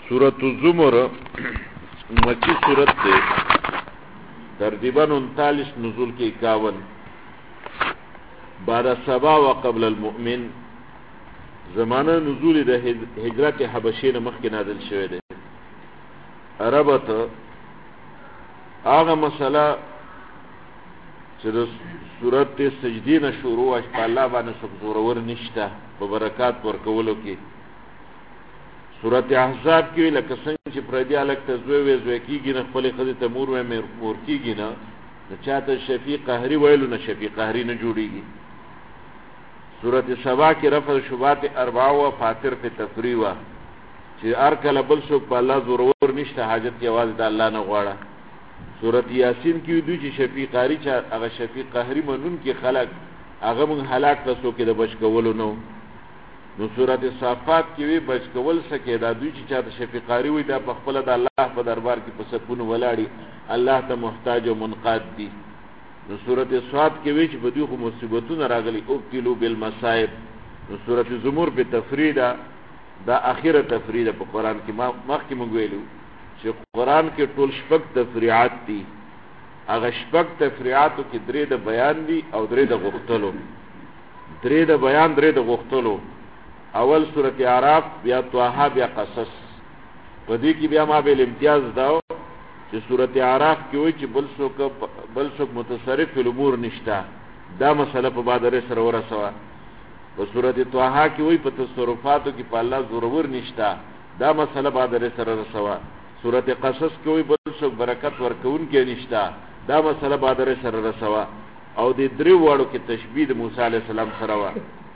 سورۃ الزمر مکی سورت تے ترتیباً 39 نزول کے 51 بعد سبا و قبل المؤمن زمانہ نزول د هجرت حبشی نه مخکې نازل شوی دی. عربت هغه مسله چې د سورت سجدی نه شروع اش په الله باندې څوک زورور نشته په برکات ورکولو کې. سورت احزاب کې لکه څنګه چې پردي الک ته زوی کېږي نه خپلې ښځې ته مور کېږي نه د چاته شفیع قهري ویلو نه شفیع قهري نه جوړېږي. سورت سبا کې رفع شبهات اربعه و فاتر په تفریح و چې هر کله بل څوک په الله زورور نشته حاجت یوازې د الله نه غواړه. سورت یاسین کې دوی چې شفیع قهري چې هغه شفیع قهري منون کې خلق هغه مونږ هلاک تاسو کې د بچ کولو نو سورت صافات کې وی بچ کول سکے دا دوی چې چاته شفیع قهري وي دا په خپل د الله په دربار کې په سکون ولاړی الله ته محتاج او منقاد دي. نو سورت صاد کې وی چې په دوی خو مصیبتونه راغلي ابتلوا بالمصائب. نو سورت زمر په تفرید دا اخیره تفرید په قران کې مخکې مونږ ویلو چې قران کې ټول شپږ تفریعات دي. هغه شپږ تفریعاتو کې درې د بیان دي او درې د غوښتلو. درې د بیان درې د غوښتلو. اول سورت اعراف بیا طه بیا قصص. په دې کې بیا ما به امتیاز داو چې سورت اعراف کې وایي چې بل څوک متصرف فی الامور نشته دا مسله په بادر سره ورسوه. په سورت طه کې وایي په تصرفاتو کې په الله زورور نشته دا مسله بادر سره رسوه. سورت قصص کې وایي بل څوک برکت ورکون کې نشته دا مسله بادر سره رسوه. او د درې واړو کې تشبیه د موسی علی السلام سره و.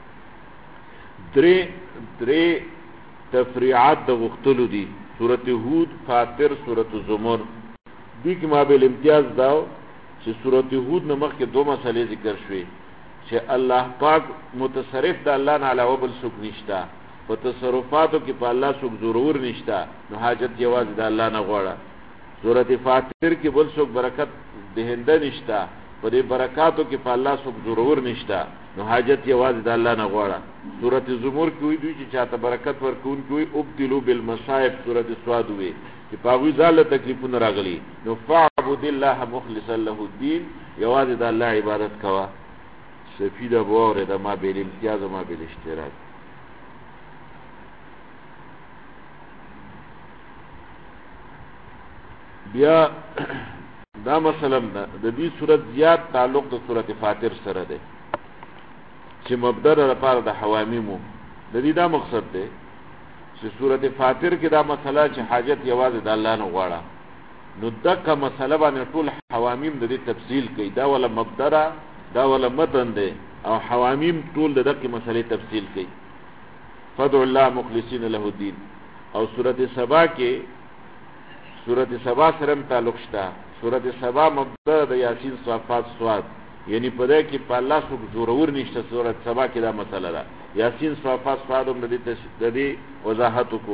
درې تفریعات د غختلو دي. سورت هود، فاطر، سورت زمر. دې کې ما به امتیاز داو چې سورت هود نه مخکې دوه مسلې ذکر شوې چې الله پاک متصرف د الله نه علاوه بل څوک نشته. په تصرفاتو کې په الله څوک ضرور نشته نو حاجت یوازې د الله نه غواړه. سورت فاطر کې بل څوک برکت دهنده نشته په دې برکاتو کې په الله څوک ضرور نشته نو حاجت یوازې د الله نه غواړه. سورت زمر کې وی دوی چې چاته برکت ورکون کوي ابتلوا بالمصائب. سورت سواد وی چې پاوی زاله تکلیفونه راغلي نو فعبد الله مخلصا له الدين یوازې د الله عبادت کوا. سفیده بوره د ما بیل امتیاز ما بیل اشتراک. بیا دا مثلا د دې صورت زیات تعلق د سورت فاطر سره ده چې مبدأ لپاره د حوامیمو د دې دا مقصد ده چې سورت فاطر کې دا مسله چې حاجت یوازې د الله نه غواړه نو دغه مسله باندې ټول حوامیم د دې تفصیل کوي. دا ولا مبدأ دا ولا متن ده او حوامیم ټول دغه مسلې تفصیل کوي. فدع الله مخلصین له الدين. او سورت سبا کې سورت سبا سره تعلق شته. سورت سبا مبدأ د یاسین صافات سواد یعنی په دې کې په الله څوک زورور نشته. سورت سبا کې دا مسله ده. یاسین صافات سواد هم د دې وضاحت کو.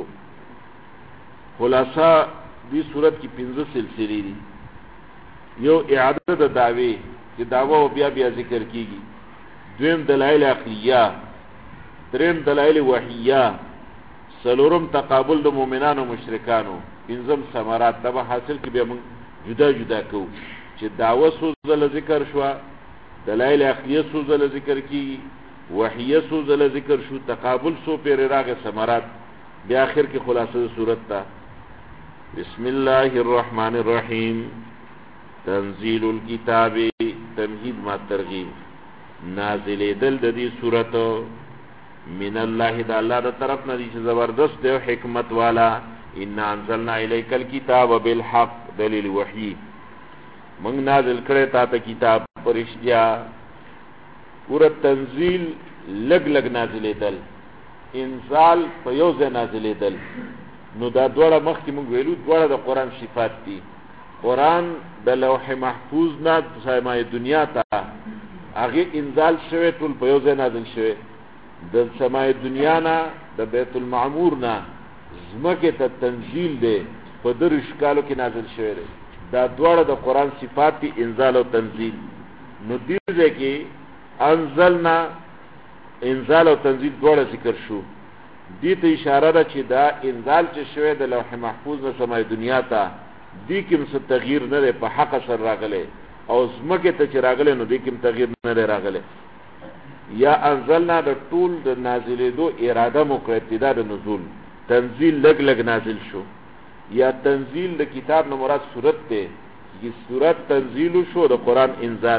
خلاصہ دې سورت کې 15 سلسلې دي. یو اعاده د دعوی چې دعوه بیا ذکر کیږي. دویم دلایل عقلیه. دریم دلایل وحیه. څلورم تقابل د مؤمنانو او مشرکانو. پنځم ثمرات دا به حاصل کې به موږ جدا کوو چې دعوه سوزل ذکر شو، دلایل عقلیه سوزل ذکر کی، وحیه سوزل ذکر شو، تقابل سو پیر راغ ثمرات بیا اخر کې خلاصه صورت تا. بسم الله الرحمن الرحیم. تنزيل الكتاب تمهید ما ترغیب. نازل دل د دې صورت من الله د الله د طرف نه دي چې زبردست دی حکمت والا. ان انزلنا الیک الكتاب بالحق دلیل وحی. منگ نازل کرے تا تا کتاب پرشتیا. پورا تنزیل لگ نازلے دل. انزال پا یوز نازلے دل. نو دا دوڑا مخ کی منگ ویلو دوڑا دا قرآن صفات تی. قرآن دا لوح محفوظ نا سایمای دنیا تا آگے انزال شوے طول پا یوز نازل شوے. دا سمای دنیا نا دا بیت المعمور نا زمکے تا تنزیل دے پا در اشکالو کی نازل شوے دے. دا دوړه د قران صفات دي انزال او تنزيل. نو دې کې انزلنا انزال او تنزيل دوړه ذکر شو. دې ته اشاره ده چې دا انزال چې شوی د لوح محفوظ نه سمای دنیا ته دې کې څه تغییر نه دی په حق سره راغلی او زمکه ته چې راغلی نو دې کې تغییر نه دی راغلی یا انزلنا د ټول د نازلېدو اراده مو کړه ابتدا د نزول تنزیل لګ لګ نازل شو یا تنزیل د کتاب نه مراد صورت ده چې صورت تنزیل شو د قران انزال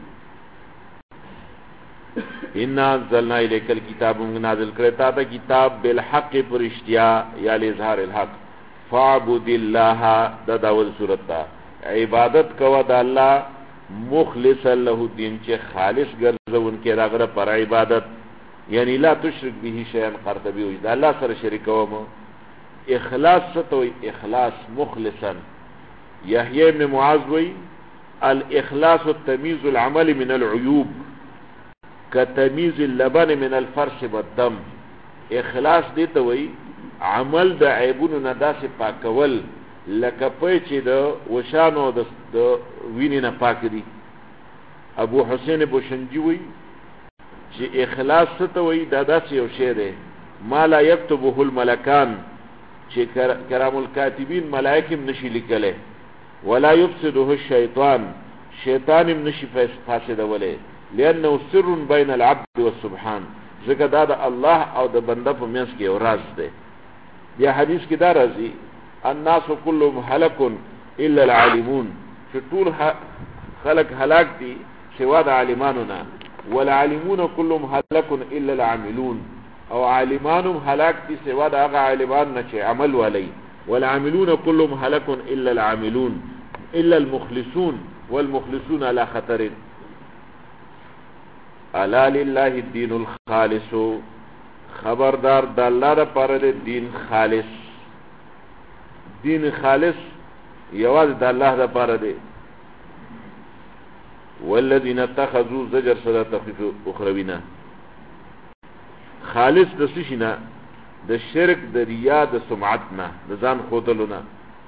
ان انزلنا الیک الکتاب نازل کړه تا ته کتاب بالحق پرشتیا یا لظهار الحق فاعبد الله د داول صورت تا عبادت کوا د الله مخلص له دین چې خالص ګرځون کې راغره پر عبادت یعنی لا تشرک به شیئا قرطبی وجد الله سره شریک کوم اخلاص ستوي اخلاص مخلصا یحیی ابن معاذ وی الاخلاص التمیز العمل من العیوب كتمیز اللبن من الفرش والدم اخلاص دیته وی عمل د عیبونو نه داسې پاکول لکه پای چې د وشانو د وینې نه پاک دي ابو حسین بوشنجی وی چې اخلاص ته وی دا داسې یو شی دی ما لا یكتبه الملکان چې کرام الکاتبین ملائکه نشي لیکله ولا يفسده الشیطان شیطان نشي فاسدوله لانه سر بین العبد والسبحان ځکه دا د الله او د بنده په منځ کې یو راز دی بیا حدیث کې دا راځي الناس كلهم هلك الا العالمون چې ټول خلق هلاک دي سوا د عالمانو نه والعالمون كلهم هلك الا العاملون او عالمانهم هلاک دي سوا د هغه عالمان نه چې عمل ولي والعاملون كلهم هلك الا العاملون الا المخلصون والمخلصون على خطر الا لله الدين الخالص خبردار د الله لپاره د دین خالص دین خالص یواز د الله لپاره دی والذین اتخذوا زجر صدا تخفیف اخروینا خالص د سشنا د شرک د ریا د سمعت نه د ځان خودلونه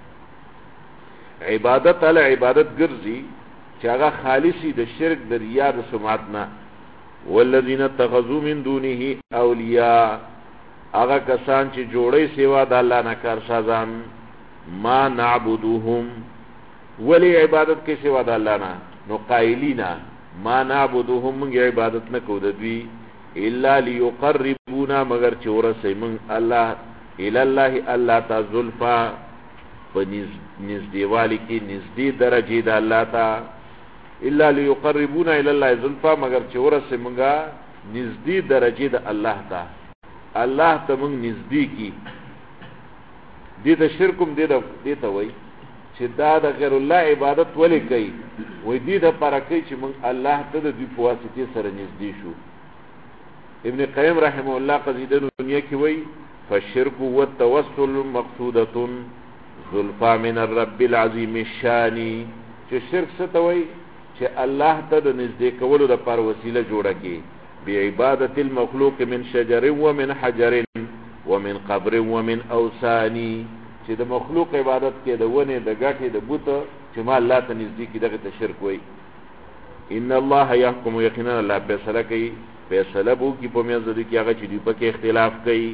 عبادت علی عبادت ګرځي چې هغه خالصي د شرک د ریا د سمعت نه والذین اتخذوا من دونه اولیاء هغه کسان چې جوړي سیوا د الله نه کار سازان ما نعبدوهم ولی عبادت کې سوا د الله نه نو قائلینا ما نعبدوهم موږ عبادت نه کوو د دوی الا ليقربونا مگر چې ورسې موږ الله الی الله الله تعالی زلفا په نزدېوالی کې نزدې درجه د الله تعالی الا ليقربونا الى الله زلفا مگر چې ورسې موږ نزدې درجه د الله تعالی الله ته موږ نزدې کی دې ته شرکم دې ته وای چې دا د غیر الله عبادت ولې کوي وای دې د پاره کوي چې موږ الله ته د دې په واسطه سره نږدې شو ابن قیم رحمه الله قصیده دنیا کې وای فالشرك والتوسل مقصوده زلفا من الرب العظیم الشان چې شرک څه ته وای چې الله ته د نږدې کولو د پر وسیله جوړه کی بعبادت المخلوق من شجر ومن حجر ومن قبر ومن اوثان چې د مخلوق عبادت کې د ونه د غټي د بوت چې ما الله ته نږدې کې دغه شرک وای ان الله يحكم یقینا الله فیصله کوي فیصله بو کې په میاں زدي کې هغه چې دی په کې اختلاف کوي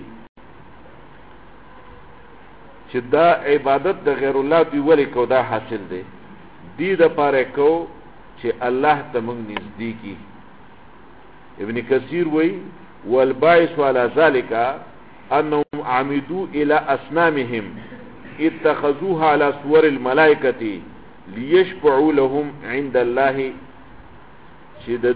چې دا عبادت د غیر الله دی ولې کو دا حاصل دی دی د پاره کو چې الله ته موږ نږدې کی ابن کثیر وای والباعث على ذلك انهم عمدوا الى اصنامهم اتخذوها على صور الملائكه ليشفعوا لهم عند الله چې د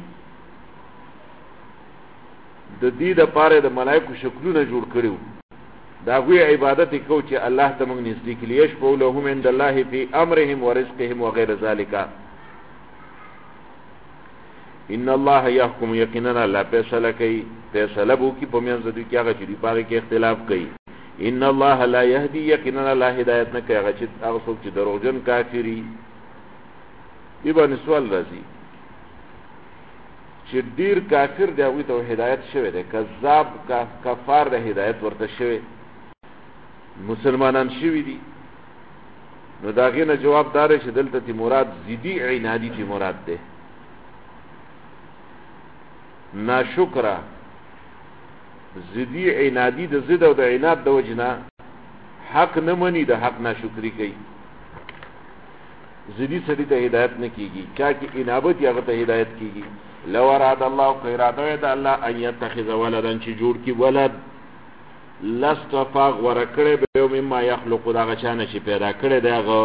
دې د پاره د ملائکه شکلونه جوړ کړو دا غوی عبادت کو چې الله ته موږ نږدې کړي ليشفعوا لهم عند الله في امرهم ورزقهم وغير ذلك ان الله يحكم یقینا لا فیصله کوي فیصله بو کی په میاں زدي کې هغه چې دی پاره کې اختلاف کوي ان الله لا يهدي یقینا لا هدایت نه کوي هغه چې هغه څوک چې دروغجن کافری دی باندې سوال راځي چې ډیر کافر دی هغه ته هدایت شوی دی کذاب کفار د هدایت ورته شوی مسلمانان شوی دي نو داغه نه جواب دار چې دلته تی مراد زیدی عنادی تی مراد ده. ناشکرہ زدی عنادی د زد او د عناد د وجنا حق نه مني د حق ناشکری کوي زدی سړي ته هدایت نه کیږي چا کې انابت هغه ته هدایت کیږي لو اراد الله اراده د الله ان يتخذ ولدا چې جوړ کی ولد لاستفاق ورکړې به مما يخلق دا غچانه چې پیدا کړي داغه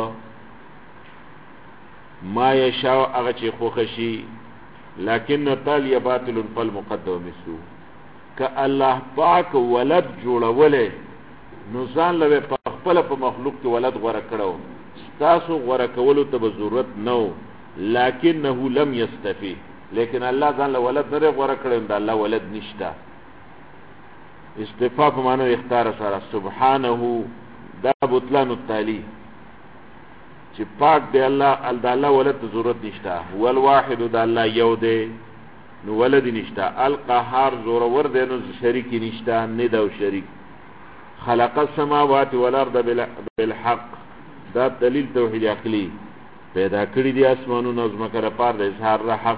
ما یشاء هغه چې خوښي لكن طالب باطل فالمقدم مسو ک الله پاک ولد جوړولې نو ځان له خپل په مخلوق کې ولد غوړه کړو تاسو غوړه کولو ته ضرورت نو لكنه لم يستفي لیکن الله ځان له ولد نه غوړه کړو دا الله ولد نشتا استفاء په معنی اختیار سره سبحانه دا بطلان التالی چې پاک دی الله الله ولد ضرورت نشتا هو الواحد د الله یو دی نو ولد نشتا القهار زور ور دی نو شریک نشتا نه دا شریک خلق السماوات والارض بالحق دا دلیل توحید عقلی پیدا کړی دی اسمانونو او زمکه لپاره د اظهار حق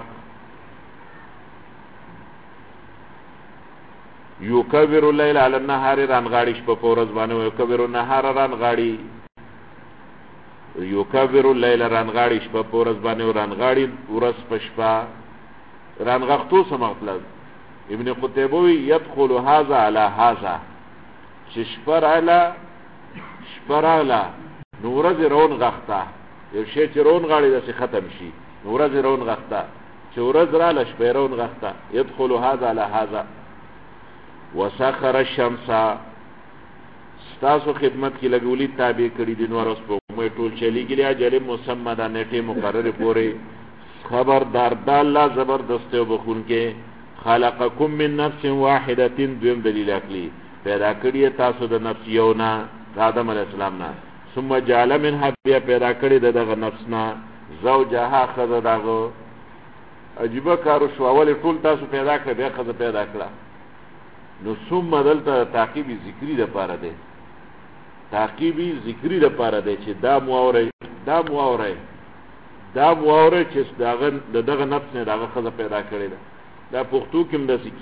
یوکبر الليل على النهار رانغاړي شپه په ورځ باندې یوکبر النهار رانغاړي یوکبر الليل رانغاړي شپه په ورځ باندې رانغاړي ورځ په شپه رانغختو څه مطلب ابن قتيبه يدخل هذا على هذا چې شپه راغله نو ورځ رون غخته یو شی چې رون غاړي د ختم شي نو ورځ رون غخته چې ورځ رااله شپه رون غخته يدخل هذا على هذا وسخر الشمس ستاسو خدمت کی لګولي تابع کړي دي نور اوس په مې ټول چلیږي اجل مسمى د نیټه مقرره پورې خبردار د الله زبردست او بخون کې خلقکم من نفس واحده دویم دلیل عقلی پیدا کړی تاسو د نفس یو نه آدم علی السلام نه ثم جعل منها بیا پیدا کړی دغه نفس نه زوجها خذ دغه عجیب کارو شو اول ټول تاسو پیدا کړ بیا خذ پیدا کړه نو ثم دلته تعقیبی ذکری د پاره ده تعقیبی ذکری د پاره ده چې دا مواره چې دغه نفس نه دغه خزه پیدا کړی ده دا پښتو کې هم داسې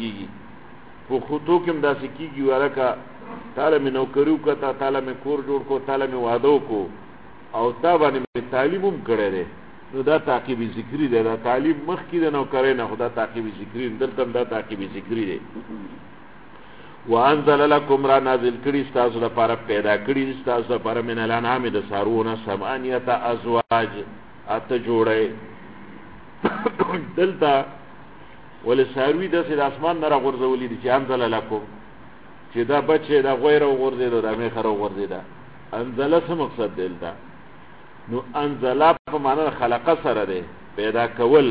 کیږي ورکه تعالی مې نوکریو کته تعالی مې کور جوړ کو تعالی مې وعده کو او تا باندې مې تعلیم هم کړی دی نو دا تعقیبی ذکری ده دا تعلیم مخکې د نوکرۍ نه خدا تعقیبی ذکری دلته دا تعقیبی ذکری ده وانزل لكم را نازل کړي تاسو لپاره پیدا کړي تاسو لپاره من الانعام د سارونه ثمانیه ازواج اته جوړه دلته ول ساروی د اسمان نه راغورځولې دي چې انزل لكم چې دا بچي دا غویر او غورځیدو دا مې خرو غورځیدا انزل څه مقصد دلته نو انزل په معنی خلق سره ده پیدا کول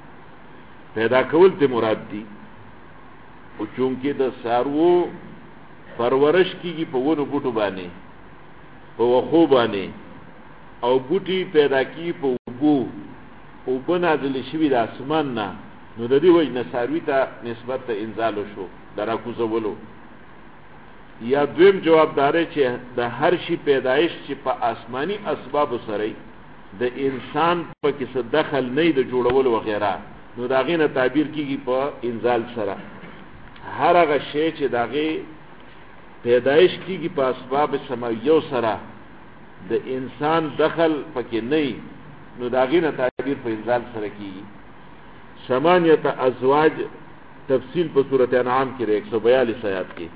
ته مراد دي او چونکه د سارو پرورش کیږي په ونو بوټو باندې په وخو باندې او بوټي پیدا کی په وګو او بنازل شوی د اسمان نه نو د دې وجه ساروی ته نسبت ته انزال شو دراکوزولو یا دویم جواب داره چې د هر شي پیدایش چې په آسمانی اسباب سره د انسان په کې څه دخل نه د جوړولو وغیرہ نو دا غینه تعبیر کیږي په انزال سره هر هغه شی چې داغه پیدایش کیږي په اسباب سماویو سره د انسان دخل پکې نه نو داغه نه تعبیر په انزال سره کیږي ثمانیه ازواج تفصیل په سورۃ انعام کې 142 آیات کې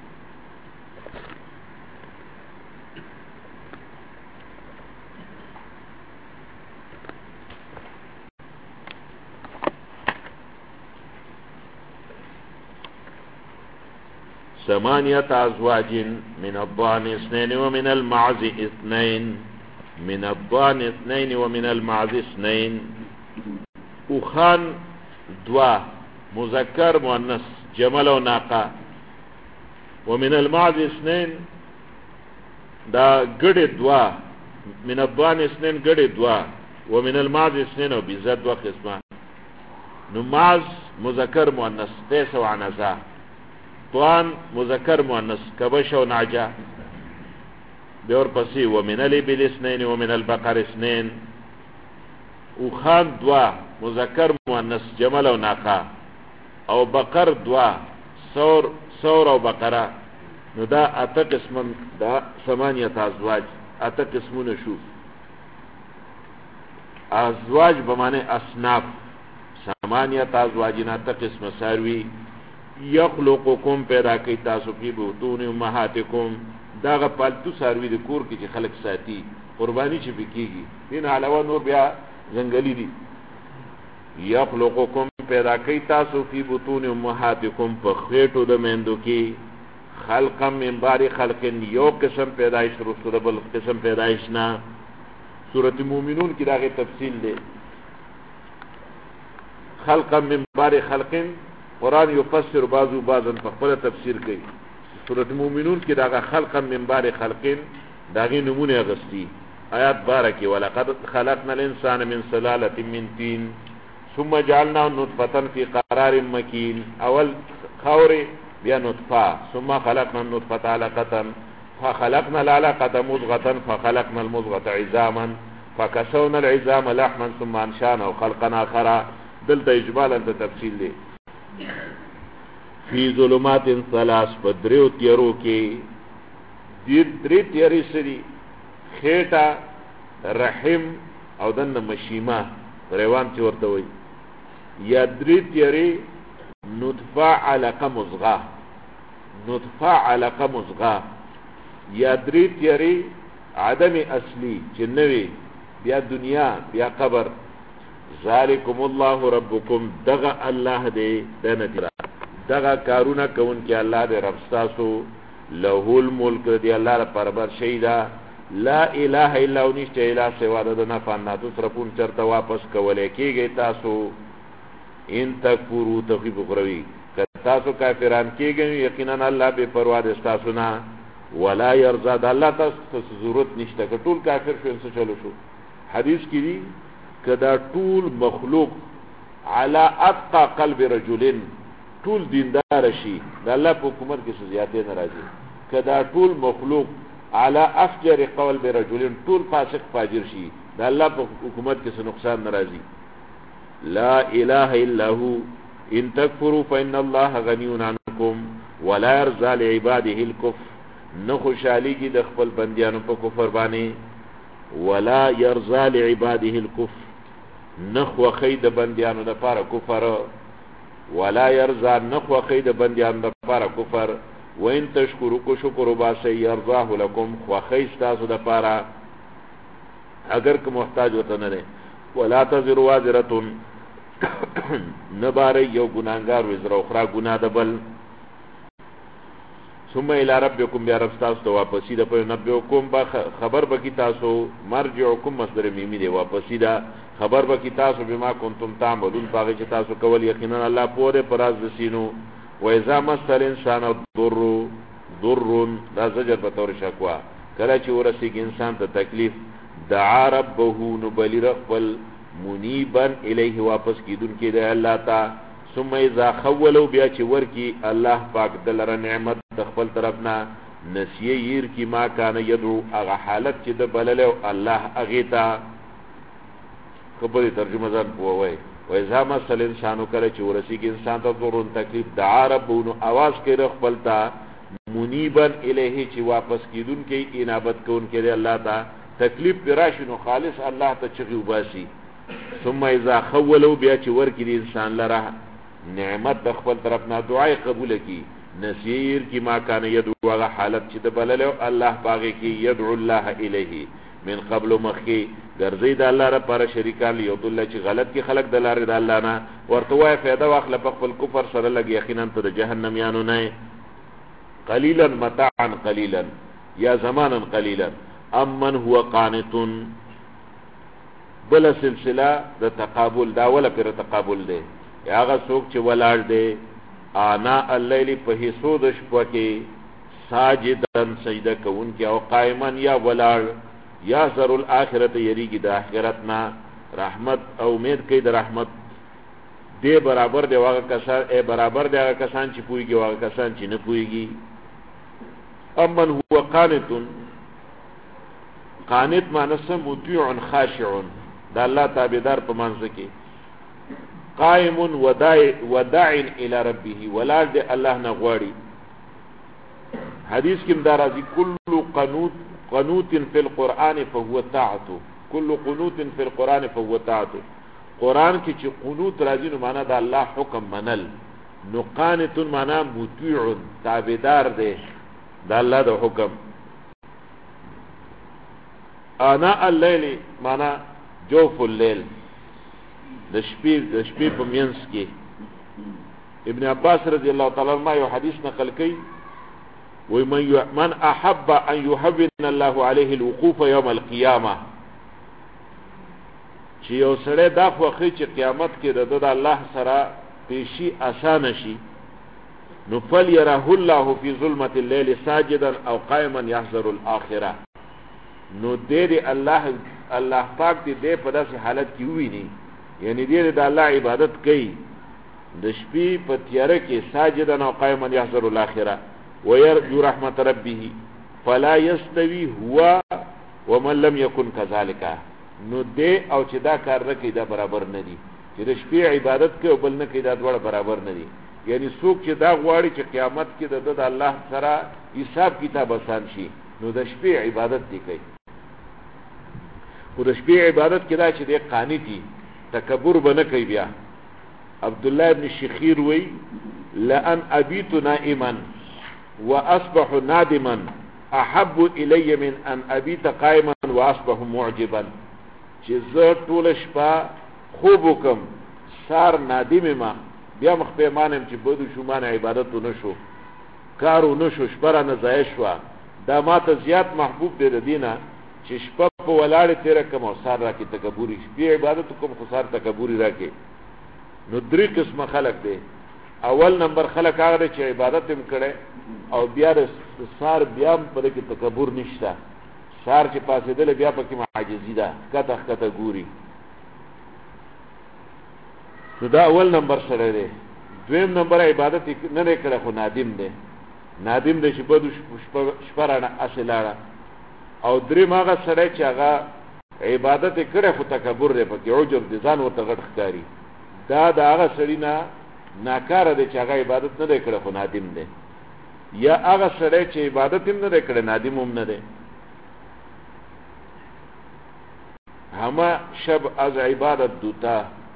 ثمانية أزواج من الضأن اثنين ومن المعز اثنين من الضأن اثنين ومن المعز اثنين وخان دوا مذكر مؤنث جمل وناقة ومن المعز اثنين دا قد دوا من الضأن اثنين قد دوا ومن المعز اثنين وبزد وقسمة نمعز مذكر مؤنث تيس وعنزا طوان مذکر مؤنث کبش و نعجه بیور پسی ومن الابل اثنين ومن البقر اثنين وخان دوا مذکر مؤنث جمل و ناقه او بقر دوا ثور او بقره نو دا اته قسم دا 8 ازواج اته قسمونه شو ازواج به معنی اصناف 8 ازواجین اته قسم ساروی یخلقکم پیدا کوي تاسو په بطون امهاتکم داغه پالتو ساروی د کور کې چې خلق ساتي قربانی چې بکیږي دین علاوه نور بیا جنگلی دي یخلقکم پیدا کوي تاسو په بطون امهاتکم په خېټو د میندو کې خلقا من بعد خلق یو قسم پیدایش رسول بل قسم پیدایش نه سورۃ مومنون کې داغه تفصیل دی خلقا من بعد خلق قرآن یفسر بعضو بعضا په خپل تفسیر کوي سورۃ مومنون کې داغه خلقا من بعد خلق داغه نمونه غستی آیات 12 کې ولقد خلقنا الانسان من سلاله من طين ثم جعلناه نطفه في قرار مكين اول خور بیا نطفه ثم خلقنا النطفه علقه فخلقنا العلقه مضغه فخلقنا المضغه عظاما فكسونا العظام لحما ثم انشأناه خلقا اخر دلته اجمالا تفصیل دی فی ظلمات ثلاث بدریو تیرو کې دې درې تیری سری خېټه رحم او دنه مشیمه روان چې ورته وي یا درې تیری نطفه علقه مزغه نطفه علقه مزغه یا درې تیری عدم اصلی چې نوې بیا دنیا بیا قبر ذالکم الله ربکم دغه الله دې دنه دغه کارونه کون کې الله دې رب تاسو له الملک دې الله لپاره بر شیدا لا اله الا هو نشته اله سوا د نه فناتو صرفون چرته واپس کولې کېږي تاسو ان تکفروا تخیب غروي که تاسو کافران کېږئ یقینا الله به پروا دې تاسو نه ولا يرضى الله تاسو ضرورت نشته که ټول کافر شو څه چلو شو حدیث کې دي کدا ټول مخلوق على اتقى قلب رجل ټول دیندار شي د الله په حکومت کې زیاتې ناراضي کدا ټول مخلوق على افجر قلب رجل ټول فاسق فاجر شي د الله په حکومت کې څه نقصان ناراضي لا اله الا هو ان تکفروا فان الله غني عنكم ولا يرضى لعباده الكفر نخوشالي کې د خپل بنديانو په کفر باندې ولا يرضى لعباده الكفر نخو خید بندیانو د پاره کفر ولا يرضى نخو خید بندیانو د پاره کفر وان تشکروا کو شکر وباسه يرضاه لكم خو خید تاسو د پاره اگر که محتاج وته نه ولا تزر وازره نبار یو ګناګار وزر اخرى ګنا دبل ثم الى ربكم بیا رب تاسو ته واپسی ده په نبئکم با خبر بکی تاسو مرجعکم مصدر میمی دی واپسی ده خبر بکی تاسو بما کنتم تعملون باغی چې تاسو کول یقینا الله پوره پراز دسینو و اذا مسل انسان ضر دا زجر به تور شکوا کله چې ورسیږي انسان ته تکلیف دعا ربه نبلی رقبل منیبا الیه واپس کیدون کې دی الله تا ثم اذا خولوا بیا چې ورکی الله پاک دلره نعمت د خپل طرفنا نسیه ير کی ما کان یدعو هغه حالت چې د بللو الله هغه تا خبري ترجمه ځان پووي و اذا مسل انسان کله چې ورسیږي انسان ته ضرور تکلیف دعا ربونو आवाज کوي خپل تا منیبا الیه چې واپس کیدون کې انابت کون کې الله تا تکلیف براشنو خالص الله ته چغي وباسي ثم اذا خولوا بیا چې ورکی انسان لره نعمت د خپل طرف نه دعای قبول کی نسیر کی ما کان یدعو هغه حالت چې د بللو الله باغی کی یدعو الله الیه من قبل مخی ګرځي د الله لپاره شریکان یو الله چې غلط کی خلق د لارې د الله نه ورته وای فایده واخله په خپل کفر سره لګي یقینا ته د جهنم یانو نه قلیلا متاعا قلیلا یا زمانا قلیلا امن هو قانت بل سلسله د تقابل دا ولا پر تقابل دی هغه څوک چې ولاړ دی انا الليل په حصو د شپه کې ساجدن سجده کوونکی او قائما یا ولاړ یا سر الاخرت یریږي د اخرت نه رحمت او امید کوي د رحمت دی برابر دی واغه کسان برابر دی هغه کسان چې پويږي واغه کسان چې نه پويږي امن هو قانت معنی سم مطیع خاشع دا الله تابعدار په منځ کې قائم وداع الى ربه ولاد الله نه غواړي حدیث کې مدارازی کل قنوت فی القرآن فهو طاعت، کل قنوت فی القرآن فهو طاعت. قرآن کې چې قنوت راځي نو معنا د الله حکم منل، نو قانت معنا مطیع تابعدار دی د الله د حکم. آناء الليل معنا جوف الليل، د شپې په منځ کې. ابن عباس رضی الله تعالی عنہ یو حدیث نقل کړي، وی من احب ان يهون الله عليه الوقوف يوم القيامه، چې یو سره دا خوخي چې قیامت کې د الله سره پیشي آسان شي، نو فليره الله في ظلمة الليل ساجدا او قائما يحذر الاخره، نو دې الله پاک دې په داسې حالت کې وویني، یعنی دې د الله عبادت کوي د شپې په تیاره کې ساجدا او قائما يحذر الاخره ويرجو رحمت ربه فلا يستوي هو ومن لم يكن كذلك. نو دې او چې دا کار نه کوي دا برابر نه دي، چې د شپې عبادت کوي او بل نه کوي دا دواړه برابر نه دي. یعنی څوک چې دا غواړي چې قیامت کې د الله سره حساب کتاب آسان شي، نو د شپې عبادت دی کوي. خو د شپې عبادت کې دا چې دی قانتي تکبر به نه کوي. بیا عبد الله ابن شخير وی لأن أبيت نائما وأصبح نادما أحب إلي من أن أبيت قائما وأصبح معجبا، چې زه ټول شپه خوب وکم سار نادم ما بیا مخ په مانم چې بدو شو مان عبادت نشو کارو نشو شپه را نه ضایع شو، دا ماته زیات محبوب دی د دینه چې شپه په ولاړې تیر کوم او سار راکې تکبوري شپې عبادت کوم خو سار تکبوري راکې. نو درې قسمه خلق دی. اول نمبر خلق هغه چې عبادت هم کړي او بیا د سار بیا په کې تکبر نشته، سار چې پاسېدل بیا پکې معجزي ده کته ګوري. نو دا اول نمبر سره دی. دویم نمبر عبادت نه کړي خو نادم دی، نادم دی چې په شپه رانه اصلاړه. او دریم هغه سره چې هغه عبادت کړي خو تکبر دی پکې، عجب دي ځان ورته غټ ښکاري. دا هغه سړی نه ناکاره دی چې هغه عبادت نه کړي خو نادم دی، یا هغه سره چې عبادت هم نه کړي نادم هم نه دی. همه شب از عبادت دوتا،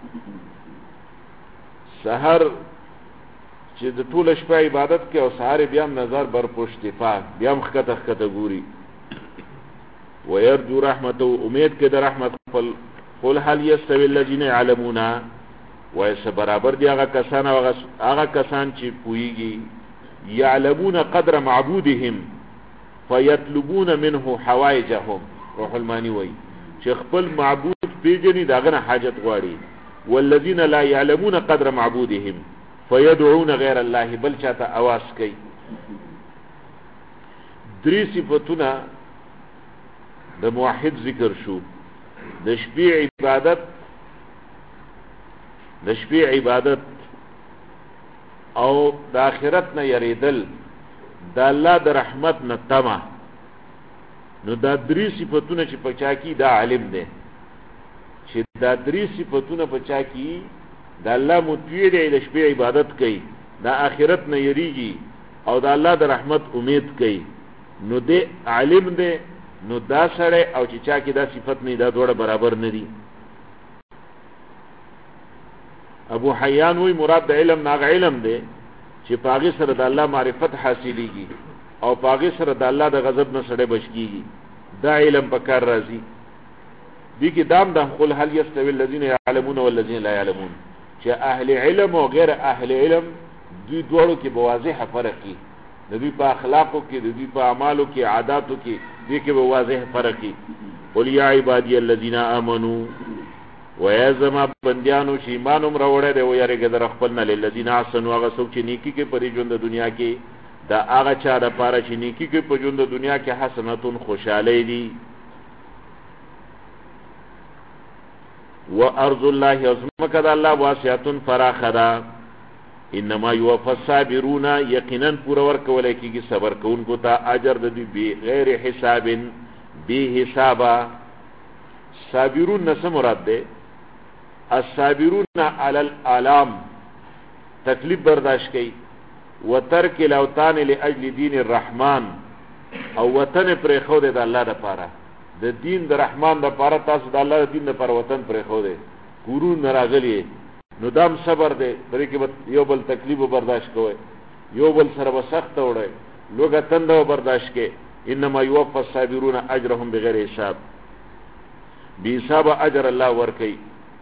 سحر چې د ټول شپه عبادت کې او سحر بیا هم نظر بر پشتفا بیا هم خکته ګوري. ويرجو رحمته، امید کې د رحمت خپل. قل هل يستوي الذين يعلمون، وایسه برابر دی هغه کسان او هغه کسان چې پوهیږي، يعلمون قدر معبودهم فيطلبون منه حوائجهم. روح المانی وای چې خپل معبود پیژني داغه نه حاجت غواړي. والذین لا يعلمون قدر معبودهم فيدعون غیر الله، بل چاته आवाज کوي. درې صفاتونه د موحد ذکر شو، د شپې عبادت او د آخرت نه یریدل، د الله د رحمت نه تمه. نو دا درې صفاتونه چې پچا کی دا عالم دی، چې دا درې صفاتونه پچا کی د الله مطیع دی، د شپې عبادت کوي، د آخرت نه یریږي او د الله د رحمت امید کوي، نو دې عالم دی. نو دا سره او چې چا کی دا صفت نه دا دوړه برابر نه دي. ابو حیان وی مراد د علم ناغه علم دی چې پاغه سره د الله معرفت حاصلېږي او پاغه سره د الله د غضب نه سره بچکیږي، دا علم په کار راځي. دي کې دام د خپل هل یستوی الذین یعلمون والذین لا یعلمون، چې اهل علم او غیر اهل علم دوی دوړو کې بواضح فرق دي، د دوی په اخلاقو کې، د دوی په اعمالو کې، عادتو کې، دي کې بواضح فرق دي. قل یا عبادی الذین آمنوا، ویا زما بندیانو چې ایمان هم راوړی دی، ویریږئ د خپل نه، للذین احسنوا، هغه څوک چې نیکي کوي په ژوند د دنیا کې، دا هغه چا دپاره چې نیکي کوي په ژوند د دنیا کې، حسنتون خوشحالی دي. و ارض الله، او ځمکه د الله واسعتون فراخه ده. انما یوفى الصابرون، یقینا پوره ورکولی کېږي صبر کوونکو ته اجر د دوی بغیر حساب، بې حسابه. صابرون نه څه مراد دی؟ الصابرون علی الآلام، تکلیف برداشت کوي، وترک الاوطان لاجل دین الرحمن او وطن پرې خو د الله د پاره د دین د رحمان د پاره تاسو د الله د دین د پر وطن پرې خو دې ګورو نراغلی نو دام صبر دې پرې کې یو بل تکلیف برداشت کوئ یو بل سره وسخت وړي لوګه تندو برداشت کې انما يوفى الصابرون اجرهم بغیر حساب بی حساب اجر الله ورکي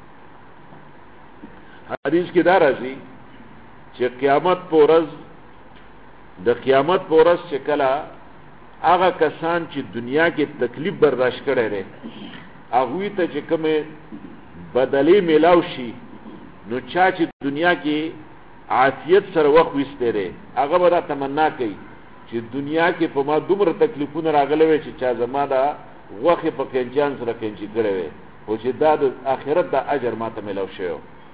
حدیث کې دا راځي چې قیامت پورز د قیامت پورز چې کله هغه کسان چې دنیا کې تکلیف برداشت کړي لري هغه ته چې کومه بدلی میلاو شي نو چا چې دنیا کې عافیت سره وخت وسته لري هغه به تمنا کوي چې دنیا کې په ما دومره تکلیفونه راغلي وي چې چا زما دا وخت په کېنجان سره کېنجي کړي وي او چې دا د آخرت د اجر ماته میلاو شي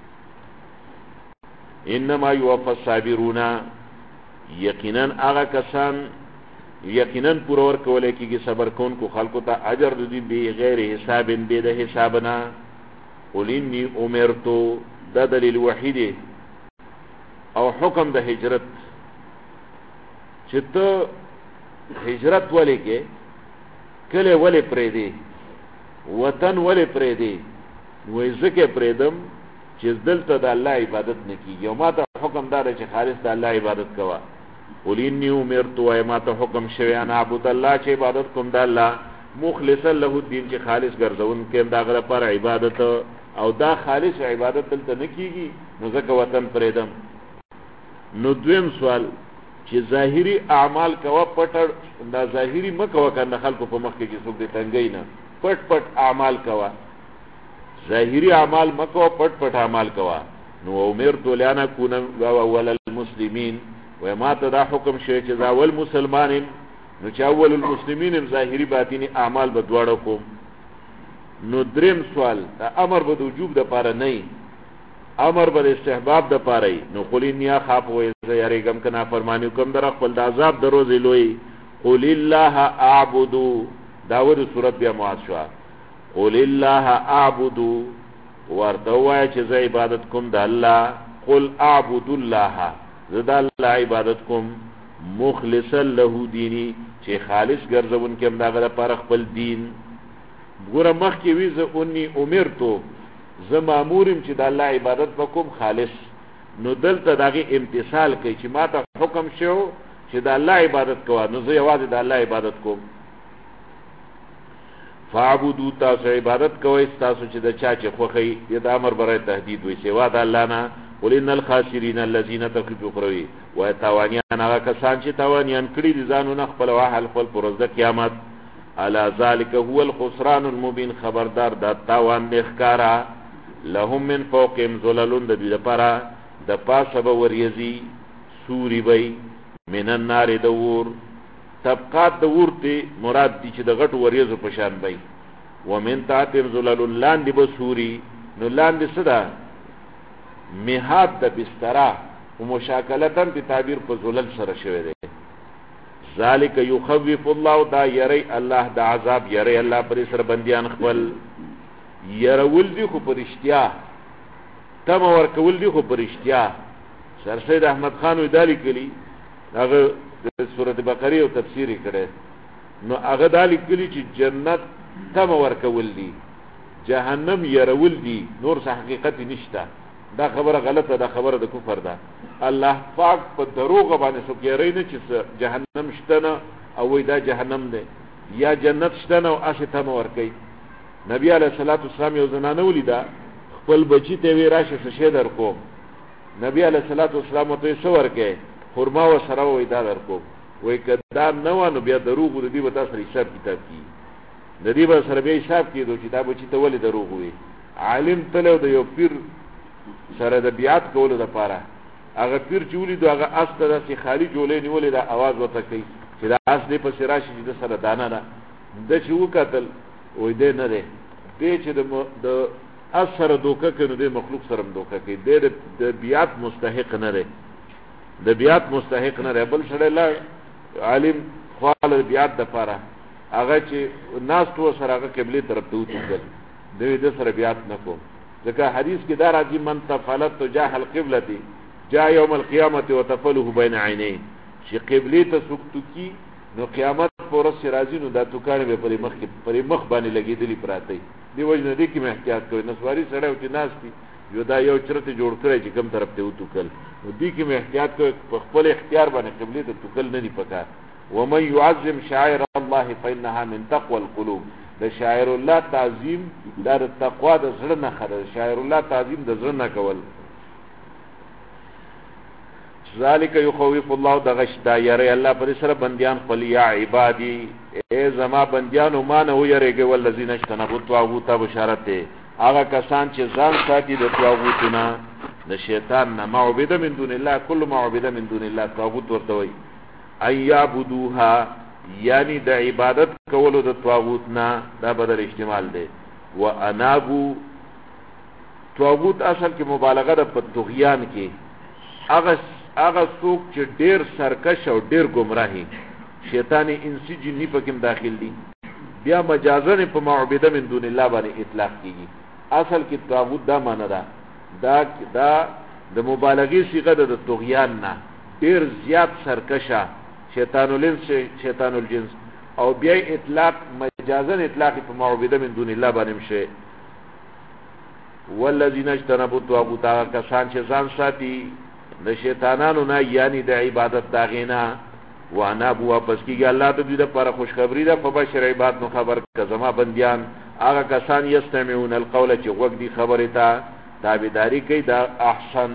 انما يوفى الصابرون یقینا هغه کسان یقینا پور ور کولای کیږي صبر کون کو خلقو ته اجر دې به غیر حساب به د حسابنا ولینی امرتو د دلیل وحید او حکم د هجرت چې ته هجرت ولې کې کله ولې پرې دی وطن ولې پرې دی وې زکه پرېدم چې دلته د الله عبادت نکي یو ما ته حکم دار چې خالص د الله عبادت کوا ولینی امرتو ای ما ته حکم شوی انا عبد الله چې عبادت کوم د الله مخلصا له الدين چې خالص ګرځون کې دا غره پر عبادت او دا خالص عبادت دلته نکیږي نو زکه وطن پرېدم نو دویم سوال چې ظاهری اعمال کوا پټ دا ظاهری مکوا کنه خلکو په مخ کې چې څوک دې تنګي نه پټ پټ اعمال کوا ظاهری اعمال مکوا پټ پټ اعمال کوا نو امرت لانا كون اول المسلمين وما تدا حکم شوی چې اول مسلمانین نو چې اول المسلمین ظاهری باطینی اعمال به دواړو کوم نو دریم سوال دا امر به وجوب د پاره نه امر به استحباب د پاره نو قلینیا خاف وې زیریګم کنا فرمانیو کوم در خپل د عذاب د روزې لوی قل الله اعبدو داود سورۃ بیا معاذ شو قل الله اعبدو ورته وای چې ز عبادت کوم د الله قل اعبد الله زدا الله عبادت کوم مخلصا له دینی چې خالص ګرځون کې همداغه لپاره خپل دین ګوره مخ کې وی ز اونی امرتو ز مامورم چې د الله عبادت وکوم خالص نو دلته دغه امتثال کوي چې ما ته حکم شو چې د الله عبادت کوه نو زه یوازې د الله عبادت کوم فعبدو تاسو عبادت کوئ تاسو چې د چا چې خوخی د امر برای تهدید وي سوا د الله نه ولن الخاسرین الذين تكذبوا قروي وتوانيان هغه کسان چې توانيان کړي دي ځانونه خپل واحل خپل پروز د قیامت الا ذلك هو الخسران المبين خبردار د تاوان ښکارا لهم من فوقهم ظلل د دې لپاره د پاسه به وریزي سوري وي من النار دور طبقات د ورته مراد دي چې د غټ وریزو په شان وي ومن تحت ظلل لاندې به سوري نو لاندې صدا میحات د بسترا او مشاکلتن په تعبیر په ظلل سره شوی دی ذالک یخوف الله دا یری الله د عذاب یری الله پر سر بندیان خپل يرول دي خو پرشتیا تم ورکول دي خو پرشتیا سر سید احمد خان ودالی کلی هغه د سورۃ بقره او تفسیر کړي نو هغه دالی کلی چې جنت تم ورکول دي جهنم يرول دي نور څه حقیقت نشته دا خبره غلطه دا خبره د کفر ده الله پاک په دروغ باندې څوک یې نه چې جهنم شته نه او وای دا جهنم ده یا جنت شته نه او اشه تم ورکي نبی علیہ الصلوۃ والسلام یو زنانه ولیدا خپل بچی ته وی راشه څه در کو نبی علیہ الصلوۃ والسلام ته څو ورکه خرما و سره وای دا در کو وای کدا نه ونه بیا دروغ دې به تاسو حساب کتاب کی د دې به سره به حساب کیدو چې دا بچی ته ولې دروغ وای عالم تلو د یو پیر سره د بیعت کولو د پاره هغه پیر چولی دو هغه استه د خالی جولې نیولې د आवाज وته کوي چې دا اس دې په سراشي د سره دانه ده د چې وکتل وې دې نه ده دې چې د اثر دوکه کنه د مخلوق سره دوکه کوي د بیعت مستحق نه ده د بیعت مستحق نه ده بل سره لا عالم خپل بیعت د پاره هغه چې ناس تو سره هغه قبله طرف ته وتل د سره بیعت نه کوم ځکه حدیث کې دا راځي من تفعلت تجاه القبلة جاء یوم القیامت وتفله بین عینیه چې قبله ته سوکتو کی نو قیامت پورس راځي نو دا توکان به پرې مخ باندې لګېدلی پراته دی وجه دې کې احتیاط کوي نسواری سره او چې ناس دي یو دا یو چرته جوړ کړی چې کوم طرف ته وتوکل نو دې کې احتیاط کوي په خپل اختیار باندې قبله ته توکل نه دی پکار ومن يعظم شعائر الله فإنها من تقوى القلوب د شاعر الله تعظیم د تقوا د زړه نه خره شاعر الله تعظیم د زړه نه کول ذالک یخوف الله دغش دا یری الله پر سره بندیان خپل یا عبادی ای زما بندیانو مان هو یریږي ولذین اشتنبوا الطاغوت بشارت هغه کسان چې ځان ساتي د طاغوتنا د شیطان نه معبود من دون الله کل معبود من دون الله طاغوت ورته وي ایعبدوها یعنی د عبادت کولو د طاغوت نه دا بدل احتمال دی و انابو طاغوت اصل کې مبالغه ده په طغیان کې هغه څوک چې ډیر سرکش او ډیر گمراهي شیطانی انسی جنی پکې داخل دي بیا مجازن په معبود من دون الله باندې اطلاق کیږي اصل کې طاغوت دا معنی ده دا د مبالغه صيغه ده د طغیان نه ډیر زیات سرکشه شیطان الانس شیطان الجنس او بیا اطلاق مجازن اطلاق په معبود من دون الله باندې مشه والذین اجتنبوا الطاغوت کسان چې ځان ساتي د شیطانانو نه یعنی د عبادت داغینا وانا بو واپس کیږي الله ته دې لپاره خوشخبری ده په بشر عبادت نو خبر کزما بندیان هغه کسان یستمعون القول چې وګ دي خبره ته تابعداري کوي دا احسن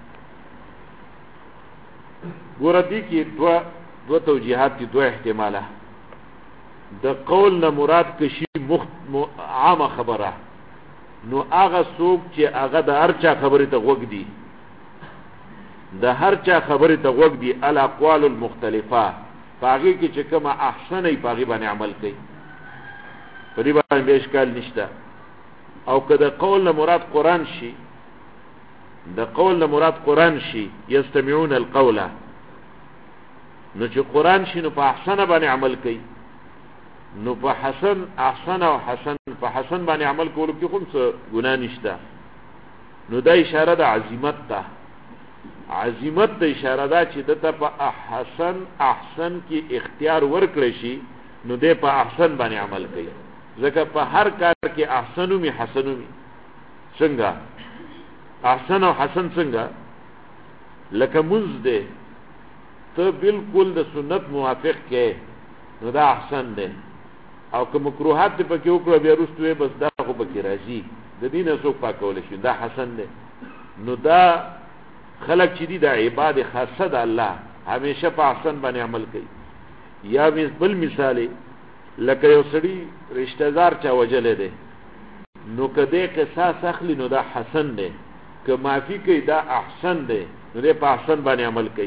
ګوردی کې دو توجیهات دي دو احتماله د قول نه مراد کشي عامه خبره نو هغه څوک چې هغه د هرچا خبره ته وګ دي د هر چا خبره ته وګ دي الاقوال المختلفه باغی کې چې کومه احسن ای باغی باندې عمل کوي په دې باندې اشکال نشته او کله قول نه مراد قران شي د قول نه مراد قران شي یستمعون القول نو چې قران شي نو په احسن باندې عمل کوي نو په حسن احسن او حسن په حسن باندې عمل کولو کې کوم څه ګناه نشته نو دا اشاره د عزمت ته عزمت د اشاره ده چې د ته په احسن کې اختیار ورکړی شي نو د په احسن باندې عمل کوي ځکه په هر کار کې احسنو می حسنو می څنګه احسن او حسن څنګه لکه منځ ده ته بالکل د سنت موافق کې نو دا احسن ده او که مکروهات په کې وکړو بیا وروسته بس دا خو به کې راځي د دینه څوک پاکول شي دا حسن ده نو دا خلق چې دي د عبادت خاصه د الله همیشه په احسن باندې عمل کوي یا بل مثال لکه یو سړی رشتہ دار چا وجلې ده نو کده قصاص اخلي نو دا حسن ده که معافي کوي دا احسن ده نو دې په احسن باندې عمل کوي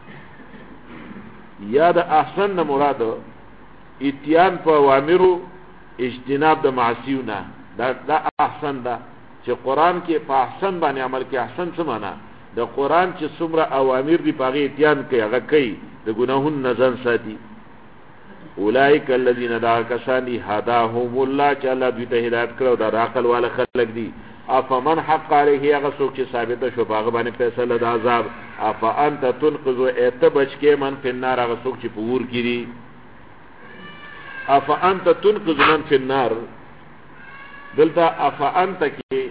یا د احسن نه مراد اتیان په اوامرو اجتناب د معصیونه دا احسن ده چې قران کې په احسن باندې عمل کوي احسن څه معنا د قران چې څومره اوامر دي پاغه اتیان کوي هغه کوي د ګناهونو نزان ساتي اولئک الذین دعا کسانی هداهم الله چې الله دوی ته هدایت کړو دا عقل والا خلق دي افمن حق علیه هغه څوک چې ثابت شو باغ باندې فیصله د عذاب اف انت تنقذ ایت بچ کې من فی النار هغه څوک چې پور کړي اف انت تنقذ من فی النار دلته اف انت کې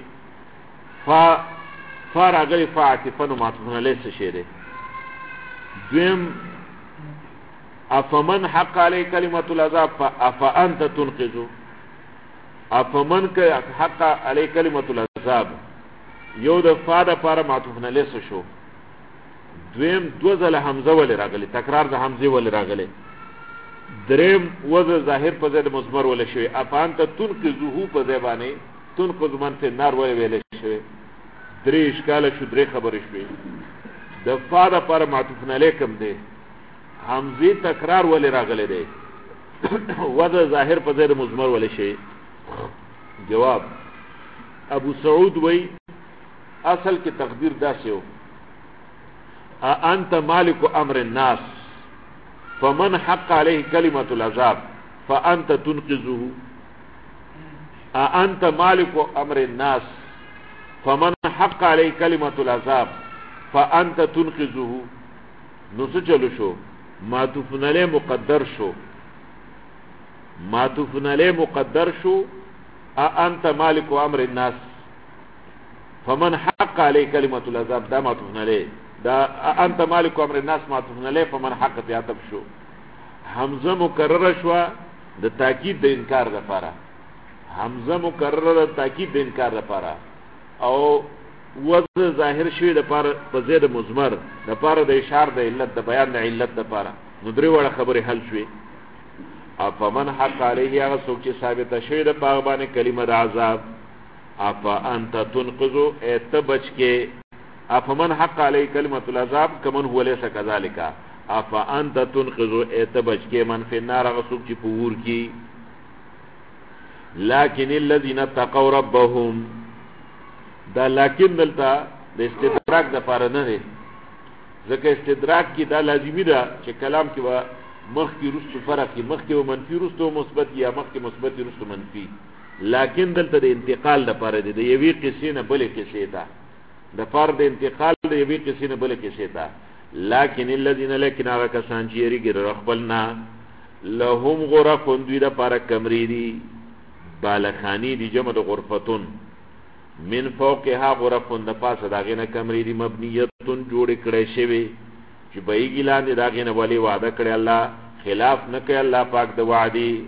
فارغ فاعتفن معطفن ليس شيء دویم افمن حق علی کلمۃ العذاب فانت تنقذ افمن حق علی کلمۃ العذاب یو د فاده پر معطفن ليس شو دویم دوزل حمزه ول راغلی تکرار د حمزه ول راغلی دریم وذ ظاهر په ځای مضمر ول شوی افانت تنقذه په ځای باندې تنقذ من فی النار ول ویل شوی درې اشکال شو درې خبرې شوې د فاده پر معطوف علیکم دی حمزه تکرار ولې راغلی دی وذ ظاهر په ځای مضمر ولې شي جواب ابو سعود وی اصل کې تقدیر داسې و انت مالک امر الناس فمن حق عليه كلمة العذاب فانت تنقذه انت مالك امر الناس فمن حق عليه كلمة العذاب فانت تنقذه نو څه چلو شو معطوف علیه مقدر شو معطوف علیه مقدر شو انت مالک امر الناس فمن حق علیه کلمۃ العذاب دا معطوف علیه دا انت مالک امر الناس معطوف علیه فمن حق تعتب شو حمزه مکرره شو د تاکید د انکار لپاره حمزه مکرره د تاکید د انکار لپاره او وضع ظاهر شوی د لپاره په زید مضمر د لپاره د اشاره د علت د بیان د علت لپاره نو درې وړه خبره حل شوی افمن حق علیه هغه څوک چې ثابت شوی د پاغ باندې کلمه د عذاب افا انت تنقذو ایت بچکه افمن حق علیه کلمه العذاب کمن هو ليس كذلك افا انت تنقذو ایت بچکه من فی النار هغه څوک چې پور کی لكن الذين اتقوا ربهم دا لكن دلته د استدراک د پاره نه دی ځکه استدراک کی دا لازمی ده چې کلام کې و مخ کی رستو فرق کی مخ کی و منفی رستو مثبت یا مخ کی مثبت رستو منفی لكن دلته د انتقال د پاره دی د یوې قصې نه بلې قصې ته د پاره د انتقال د یوې قصې نه بلې قصې ته لكن الذين لكن هغه کسان چې یریږي خپلنا لهم غرف دوی د پاره کمرې دي بالخانی دی جمع د غرفتون من فوقها غرفون د پاسه داغه نه کمرې دي مبنیتون جوړ کړي شوی چې بېګی لاندې داغه نه ولی وعده کړی الله خلاف نه کوي الله پاک د وعده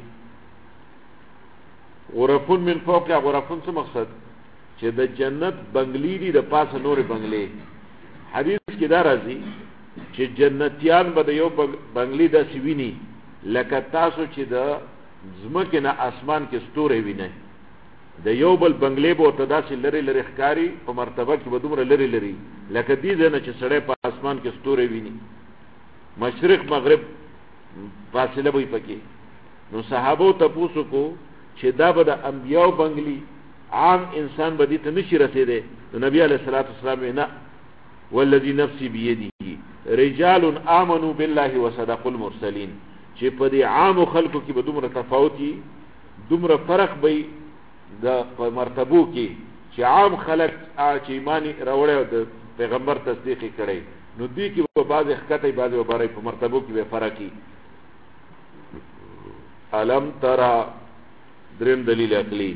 غرفون من فوقها غرفون څه مقصد چې د جنت بنگلی دي د پاسه نور بنگلې حدیث کې دا راځي چې جنتیان به د یو بنگلی د سوینی لکه تاسو چې د زمکه نه اسمان کې ستوري ویني د یو بل بنگلې به ته داسې لری لری ښکاری په مرتبه کې به دومره لری لری لکه دې نه چې سړی په اسمان کې ستوري ویني مشرق مغرب فاصله وي پکې نو صحابه ته پوښتنه کو چې دا به د انبیاء بنگلی عام انسان به دې ته نشي رسیدي نو نبی علیہ الصلوۃ والسلام نه والذي نفسي بيده رجال آمنوا بالله وصدقوا المرسلين چې په دې عام خلکو کې به دومره تفاوتي دومره فرق به د مرتبو کې چې عام خلک چې ایمان راوړی د پیغمبر تصدیق کړي نو دې کې په بعض حقیقت بعض وبره په مرتبو کې به فرقي علم ترى دریم دلیل عقلی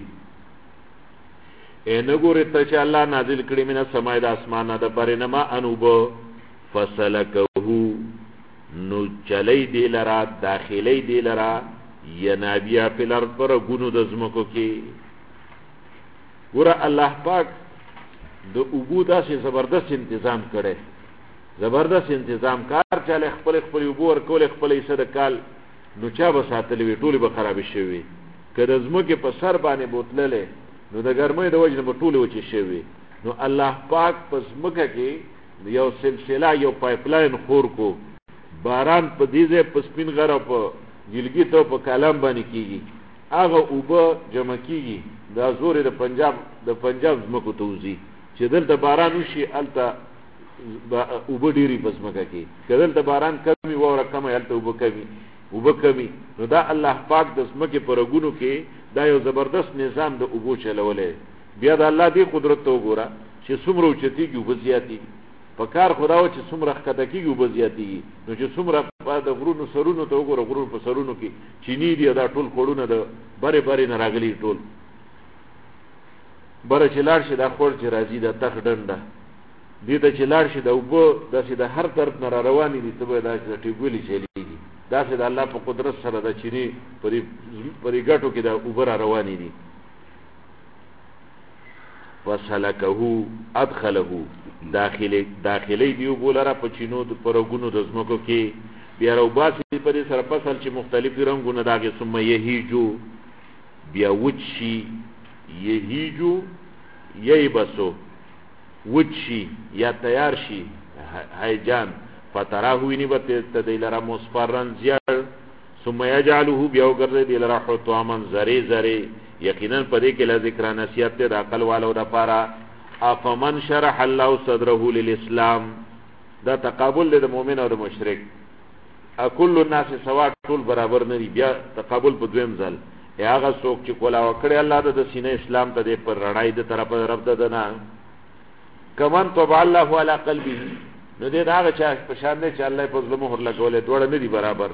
ان ګوره ته چې الله نازل کړي مینه سمای د اسمانه د پرنما انوب فسلکه نو چلی دی لرا داخلی دی لرا ینابیا فی الارض پر گونو د زمکو کې ګوره الله پاک د اوبو داسې زبردست تنظیم کړي زبردست تنظیم کار چاله خپل خپل اوبو ورکول خپل حصہ د کال نو چا به ساتلې وي ټولې به خراب شي که د زمکې په سر باندې بوتللې نو د ګرمۍ د وجه نه به ټولې وچې شي نو الله پاک په زمکه کې یو سلسله یو پایپلاین خور کو باران په دیزه په سپین غره په جلګی ته په کلام باندې کیږي هغه اوبه جمع کیږي دا زور د پنجاب زمکو توزی چې دلته باران وشي الته اوبه ډیری پس مکه کې کله د باران کمی وره کم الته اوبه کمی نو دا الله پاک د زمکه پر غونو کې دا یو زبردست نظام د اوبو چلولې بیا د الله دی قدرت ته وګوره چې څومره چتیږي وبزياتي په کار خداو چې څومره خدکیږي وبزياتي نو چې څومره د غرونو سرونو ته وګوره غرونو په سرونو کې چینی دی دا ټول کړونه د بره نه راغلي ټول بره چې لاړ شي دا خور چې راځي د تخ ډنده دې ته چې لاړ شي د وبو داسې د هر طرف نه رواني دي ته به داسې ټیګولي چلیږي داسې د الله په قدرت سره د چینی پرې ګټو کې د اوبر رواني دي وسلکه ادخله داخلي دیو بولره په چینو د پرګونو د زمکو کې بیا روباسي په دې سره فصل چې مختلف رنگونه داګه ثم یهیجو بیا وچی یهیجو ییبسو وچی یا تیار شي هیجان فتراهوینی بته تدیلرا مصفرن زیاد ثم یجعله بیا وګرځي دلرا حطاما زری یقینا پدې کې لا ذکر نصیحت د عقل والو د پاره افمن شرح الله صدره للاسلام دا تقابل د مؤمن او د مشرک اكل الناس سوا ټول برابر نه دي بیا تقابل په دویم ځل هغه څوک چې کولا وکړي الله د سینې اسلام ته د پر رڼای د طرفه رب د نه کمن طبع الله علی قلبه نو دې هغه چا په شان دی چې الله په ظلم مهر لګولې دوړه نه دي برابر.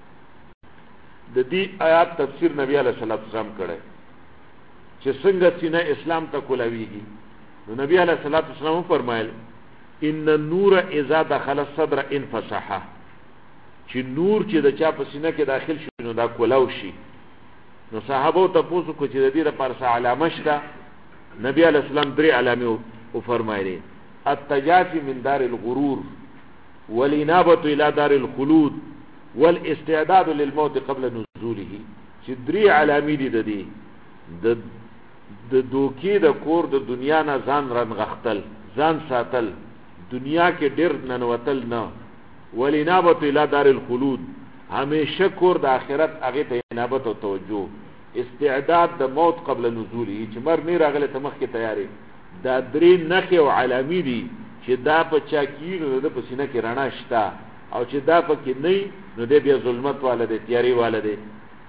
د دې آیات تفسیر نبی علیہ الصلوۃ والسلام کړی چې څنګه سینه اسلام ته کولاویږي. نو نبی علیہ الصلوۃ والسلام فرمایل ان النور اذا دخل الصدر انفسح، چې نور چې د چا په سینه کې داخل شي نو دا کولاو شي. نو صحابه ته پوښتنه کو چې د دې لپاره څه علامه شته؟ نبی علیہ السلام درې علامې او فرمایلې: التجافي من دار الغرور، والانابه الى دار الخلود، والاستعداد للموت قبل نزوله. چې درې علامې دي د دې د دوکې د کور د دنیا نه ځان رنغختل، ځان ساتل، دنیا کې ډېر ننوتل نه، والانابه الى دار الخلود، همیشه کور د آخرت هغه ته انابت او توجه، استعداد د موت قبل نزوله، چې مر نه راغله ته مخ کې تیاری. دا درې نخې او علامې دي چې دا په چا کېږي نو د په سینه کې رڼا شته، او چې دا په کې نه نو دی بیا ظلمت والا دی، تیاری والا دی.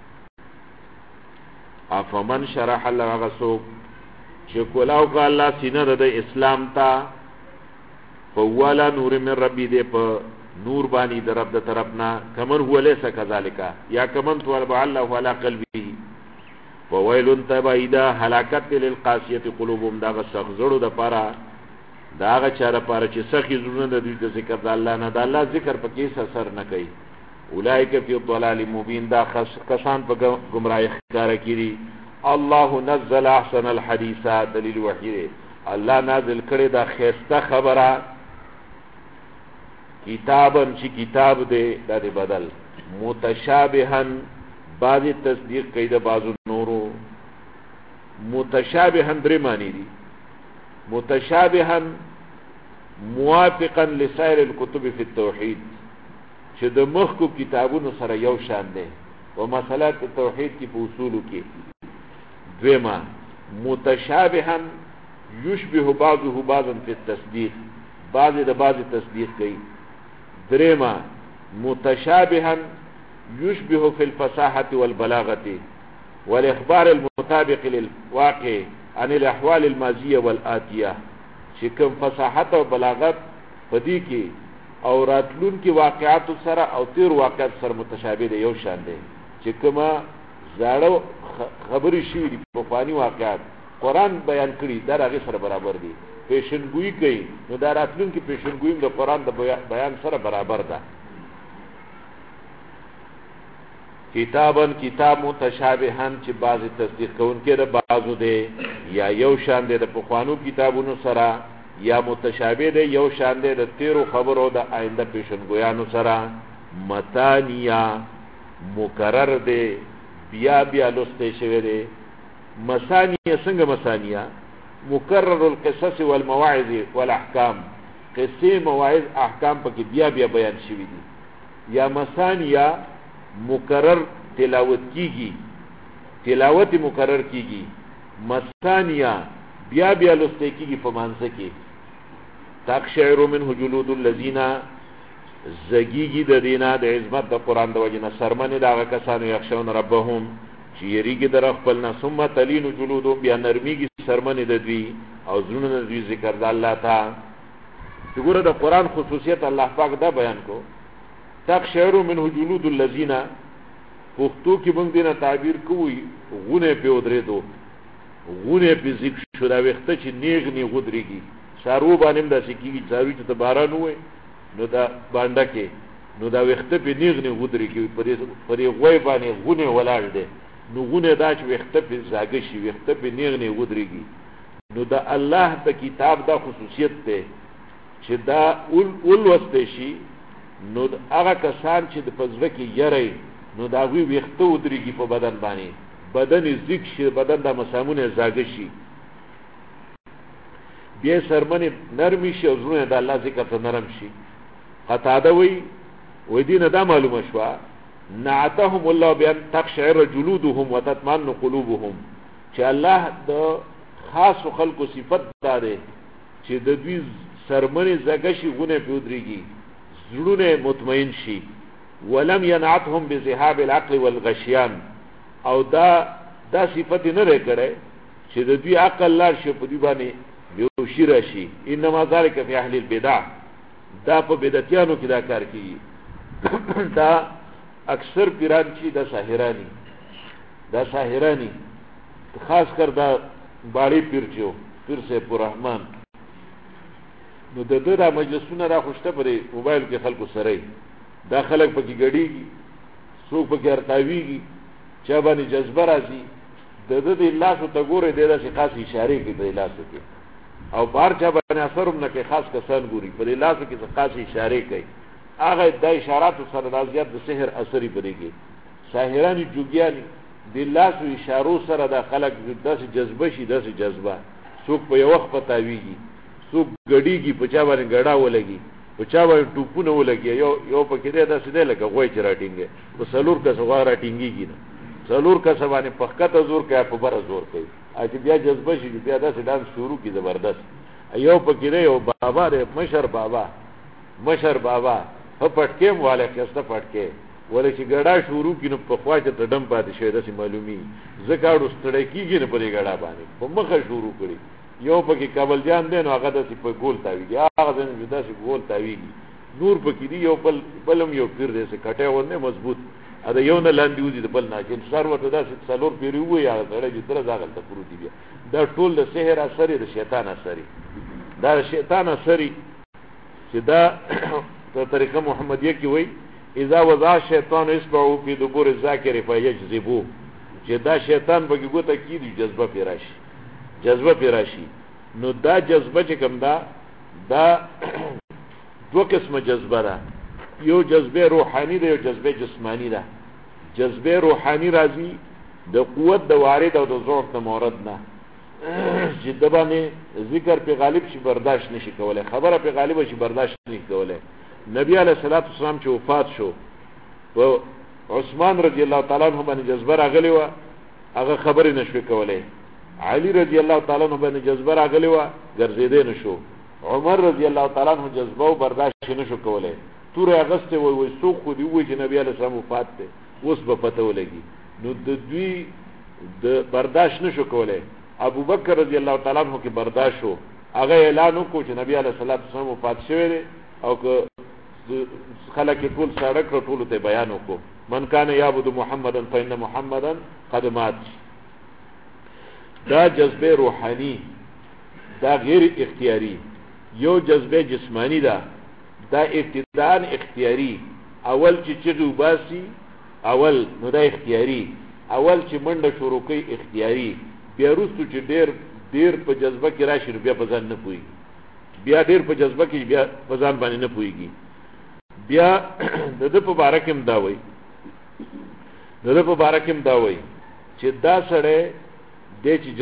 افمن شرح الله هغه څوک چې کولاو که الله سینه د اسلام ته، فوالا نور من ربی دی په نور باندې د رب د طرف نه، کمن هو لیس کذالک، یا کمن طبع الله علی قلبه. وویل تبعیدا هلاکت للقاسیه قلوبهم، دا سخزړو د پاره، دا هغه چاره پاره چې سخی زړونه د دوی د ذکر د الله نه، د الله ذکر په کې اثر نه کوي. اولئک فی ضلال مبین، دا کسان په گمراهی ښکارا کړي. الله نزل احسن الحديث، دلیل وحی الله نازل کړي دا خسته خبره، کتابن چې کتاب دی دا دی بدل، متشابهن بعضی تصدیق کوي د بعضو نورو. متشابهن درې معنی دي: متشابهن موافقا لسائر الكتب فی التوحید، چې د مخکو کتابونو سره یو شان دی او مسالات توحید کی په اصولو کې. دویما متشابهن یشبه بعضه بعضا فی التصدیق، بعضی د بعضی تصدیق کوي. دریما متشابهن یشبه فی الفصاحة والبلاغة والاخبار المطابق للواقع عن الاحوال الماضیه والآتیه، چې کوم فصاحت او بلاغت پدې کې او راتلون کې واقعات سره او تیر واقعات سره متشابه دي، یو شان دي. چې کومه زاړه خبرې شي په فانی واقعات قرآن بیان کړي دا هغه سره برابر دي. پیشنګوئی کوي نو دا راتلون کې پیشنګوئی د قرآن د بیان سره برابر ده. کتابن کتاب متشابهن، چې بعضی تصدیق کوونکې د بعضو دی، یا یو شان دی د پخوانو کتابونو سره، یا متشابه دی یو شان دی د تیرو خبرو د آینده پیشنګویانو سره. متانیا مکرر دی، بیا بیا لسته شوی دی. مسانیه څنګه مسانیه؟ مکرر القصص والمواعظ والاحکام، قصې مواعظ احکام پکې بیا بیا بیان شوی دي. یا مسانیه مکرر تلاوت کیږي، تلاوت مکرر کیږي. مسانیه بیا بیا لسته کیږي په مانځ کې. تقشعر منه جلود الذین، زگیږي د دینه د عظمت د قرآن د وجنه سرمنې د هغه کسانو یخشون ربهم چې یریږي در خپل نه، ثم تلین جلودهم، بیا نرمیږي سرمنې د دوی او زړونه د دوی ذکر د الله ته. وګوره د قرآن خصوصیت الله پاک دا بیان کو. تقشعر منه جلود الذین، پښتو کې موږ دینه تعبیر کوي غونه په ودرېدو، غونه په ذکر شو، دا وخته چې نیغ نیغ ودرېږي. سارو باندې دا سکیږي، سارو چې باران وای نو دا باندې کې نو دا وخته په نیغ نیغ ودرېږي، پرې غوي باندې غونه ولاړ دی. نو غونه دا چې وخته په زاګه شي، وخته په نیغ نیغ ودرېږي. نو دا الله د کتاب دا خصوصیت ده چې دا اول وسته شي، نو هغه کسان چې د پزړه کې یری نو دا وی وخته ودرېږي په بدن باندې، بدن زیک شي، بدن د مسامونه زاګه شي، بیا سرمنې نرمی شي او زړونه د الله ذکر ته نرم شي. قتاده وی دینه دا معلومه شوه نعتهم الله بان تقشعر جلودهم وتطمئن قلوبهم، چې الله د خاص خلقو صفت داره چې د دوی سرمنې زاګه شي، غونه په ودرېږي، زړونه مطمئن شي. ولم ينعتهم بذهاب العقل والغشيان، او دا صفت نه لري کړي چې د دوی عقل لار شي په دوی باندې بیوشی راشي. انما ذلك فی اهل البدع، دا په بدعتیانو کې دا کار کوي. دا اکثر پیران چې دا ساحرانی خاص کر دا باړی پیر چو پیر سیف الرحمن، نو د دا مجلسونه را خوشته پرې موبایل کې خلکو سره دا خلک پکې ګډیږي، څوک پکې ارتاویږي، چا باندې جذبه راځي، د لاسو ته ګورې د داسې خاص اشارې کوي په لاسو کې، او بار چا باندې اثر هم نه کوي، خاص کسان ګوري په لاسو کې خاص اشارې کوي. هغه د اشاراتو سره د زیات د سحر اثرې پرېږي. ساحرانی جوګیانی د لاسو اشارو سره د خلک داسې جذبه شي، داسې جذبه، څوک په یو وخت پتاویږي، څوک ګډیږي، په چا باندې ګډا ولګي، په چا باندې ټوپونه ولګي، یو پکې دی داسې دی لکه غوی چې راټینګي، په څلور کسه غوا راټینګېږي نه، څلور کسه باندې په ښکته زور کوي، په بره زور کوي، چې بیا جذبه شي بیا داسې ډانس شروع کړي زبردست. یو پکې دی یو بابا دی، مشر بابا په پټکیم والا کسته پټکې ولې چې ګډا شروع کړي نو په خوا چې ته ډم پاتې شوی داسې معلومي زکاړو ستړی کېږي نه پرې ګډا باندې په مخه شروع کړي. یو پکې کابل جان دی نو هغه داسې په ګول تاویږي، هغه داسې ګول تاویږي، نور پکې دی یو بلم یو پیر دی کټی ونه مضبوط، دا یو نه لاندې وځي د بل نه چې سر ورته داسې څلور پیرې ووایي، هغه سړی چې تره هغلته پروت دي. بیا دا ټول د سحر اثر د شیطان اثر، دا د شیطان اثر چې دا په طریقه محمدیه کې وایي اذا وضع شیطان اصبعه فی دبور الذاکر فیجذبوه، چې دا شیطان پکې ګوته کېږي جذبه پې راشي. نو دا جذبه چې کوم دا دو قسمه جذبه ده، یو جذبه روحانی ده، یو جذبه جسمانی ده. جذبه روحانی راځي د قوت د وارد او د ضعف د مورد نه، چې د باندې ذکر په غالب شي برداشت نشي کولای، خبره په غالب شي برداشت نشي کولای. نبی علیہ الصلوۃ والسلام چې وفات شو، په عثمان رضی الله تعالی عنہ باندې جذبه راغلی و، هغه خبرې نشوي کولای. علی رضی الله تعالی عنہ باندې جذبه راغلی و، ګرځیدې نشو. عمر رضی الله تعالی عنہ جذبه او برداشت نشو کولای. تور اغسطه وای سوق خو دی وای چې نبی علیہ السلام وفات ته اوس به پته ولګي، نو د دوی د برداشت نشو کولای. ابو بکر رضی الله تعالی عنہ کې برداشت شو، هغه اعلان وکړ چې نبی علیہ السلام وفات شوی دی، او که خلک ټول سړک ټول ته بیان وکړو من کان یعبد محمدن فإن محمدن قد مات. دا جذبه روحانی، دا غیر اختیاری. یو جذبه جسمانی ده، دا ابتداء اختیاری، اول چې چغې وباسي اول نو دا اختیاری، اول چې منډه شروع کوي اختیاری، بیا وروستو چې ډیر په جذبه کې راشي بیا په ځان نه پوهېږي، بیا ډیر په جذبه کې بیا په ځان باندې نه پوهېږي. بیا د ده په باره کې هم دا وایي چې دا سړی دی چې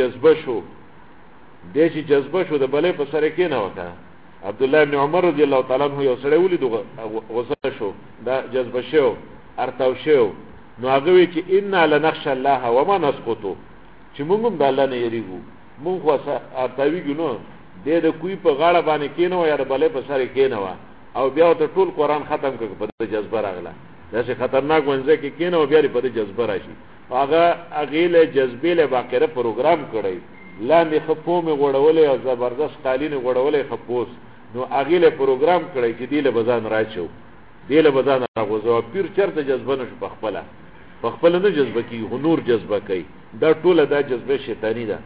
جذبه شو د بلې په سره کې نه وکړه. عبدالله ابن عمر رضی الله تعالی عنہ یو سړی ولید غصه شو، دا جذبه شو، ارتاو شو، نو هغه وی چې انا لنخشى الله وما نسقط، چې موږ هم د الله نه یریږو، موږ خو ارتاویږو نو د کوی په غاړه باندې کېنو یا د بلې په سره کېنو او بیا ته ټول قرآن ختم کړ په جذبه راغله، داسې خطرناک منځ کې کېنو بیا په جذبه راشي. هغه له جذبې له باقره پروګرام کړی، لاندې خپو مې غوړولې او زبردست قالین غوړولې خپوس، نو هغه له پروګرام کړی چې دی له بزان راچو، دی له بزان راغوزو. پیر چرته جذبه نشو په خپل نه جذبه کی، نور جذبه کوي. دا ټوله دا جذبه شیطانی ده.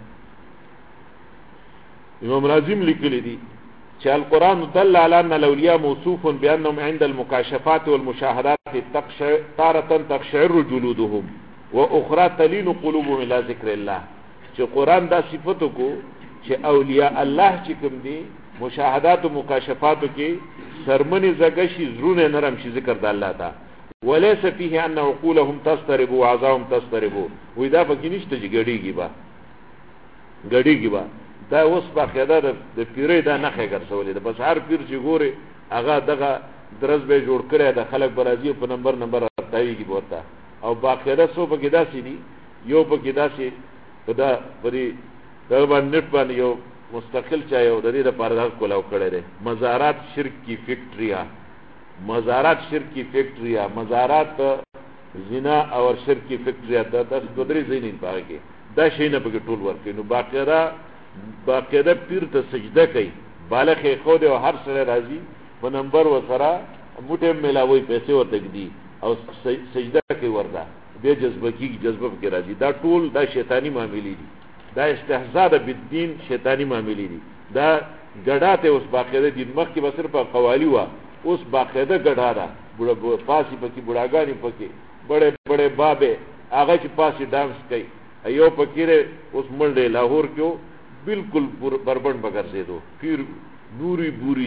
امام رازم لیکلی دی چې القرآن دل على ان الاولیاء موصوف بانهم عند المكاشفات والمشاهدات تارة تقشعر جلودهم واخرى تلين قلوبهم الى ذکر الله، چې قرآن دا صفتو کو چې اولیاء الله چې کوم دي مشاهدات و مکاشفات کې سرمنې زګشي، زرونه نرم شي ذکر د الله ته. وليس فيه ان عقولهم تضطرب واعضاءهم تضطرب، وې دا پکې نشته چې ګډيږي با دا اوس باقاعده د پیرې دا نخې ګرځولې ده. بس هر پیر چې ګوري هغه دغه درز به جوړ کړی د خلک برازي په نمبر راځيږي بوته، او باقاعده سو پکې داسې دي، یو پکې داسې په دا پرې د باندې نت باندې یو مستقل چا یو د دې لپاره دا کولاو کړی دی، مزارات شرک کی فیکټریا، مزارات زنا او شرک کی فیکټریا، دا 2-3 ځینې پاره کې دا شی نه پکې ټول ورکې. نو باقاعده باقاعده پیر ته سجده کوي بالغ خو دی او هر سره راځي په نمبر وسره موټه ملاوي پیسې ورته دي او سجده کوي ورته به جذبه کیږي جذبه کې راځي دا ټول دا شیطانی معاملې دي دا استهزاء بالدین شیطانی معاملې دي دا ګډاته اوس باقاعده دین مخ کې بسر په قوالی وا اوس باقاعده ګډا ده بوډا پاسي پکې بوډاګانی پکې بڑے بڑے بابے هغه چې پاسي ډانس کوي ایو پکې اوس منډه لاهور کې بالکل بربند بغرزیدو پیر نوری بوری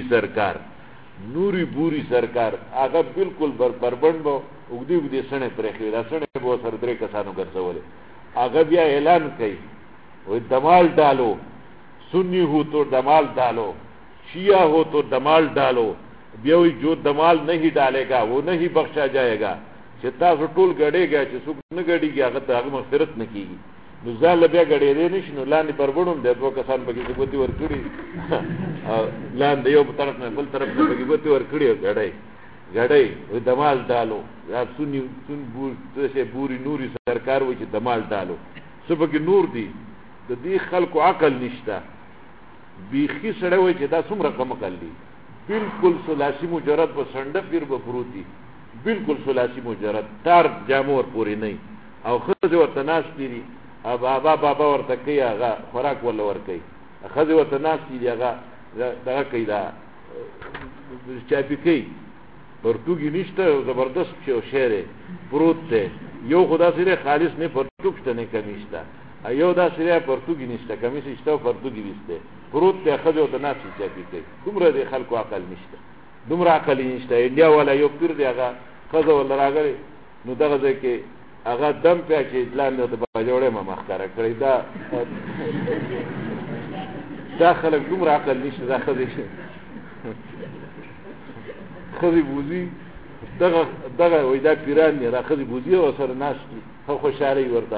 سرکار هغه بالکل بربند بو وګدي سنه پرخې دا سنه به سر درې کسانو ګرځولې هغه بیا اعلان کوي वो दमाल डालो सुन्नी हो तो दमाल डालो शिया हो तो दमाल डालो बेवई जो दमाल नहीं डालेगा वो नहीं बख्शा जाएगा चिता टोल गड़ेगा सुख न गड़ेगी अगर तो मगफिरत न की नुजाल बया गड़े दे निश्नु लान पर बड़ून दे दो कसान बगी गोती वर कड़ी लान दे तरफ में बल तरफ में बगी गोती वर कड़ी गड़े वो दमाल डालो आप सुनी सुन बूरी नूरी सरकार वो दमाल डालो सुबह की नूर दी د دې خلکو عقل نشته بیخي سره وای چې دا څومره کم کړلی بالکل ثلاثي مجرد په سنډه پیر به پروتي بالکل ثلاثي مجرد تار جامور پوری نه او خزه ورته ناس پیری بابا ورته کوي هغه خوراک ولا ور کوي خزه ورته ناس پیری هغه دا کوي دا چاپی کوي پرتګی نشته زبردست شعر پروت ته یو خدا سره خالص نه پرتګشته نه کمیشته ایو دا سره پرتګی نشته کمیس شته پرتګی وسته پروت ته خځو ته ناس چاپی کوي دومره د خلکو عقل نشته دومره عقل نشته انډیا ولا یو پیر دی هغه خځو ولا راغلی نو دغه ځکه هغه دم په چې اسلام ته په جوړه ما مخکاره کړی دا خلک دومره عقل نشته دا خځې بوزي دغه وای دا پیران نه را خځې بوزي او سره ناس خو خوشالي ورته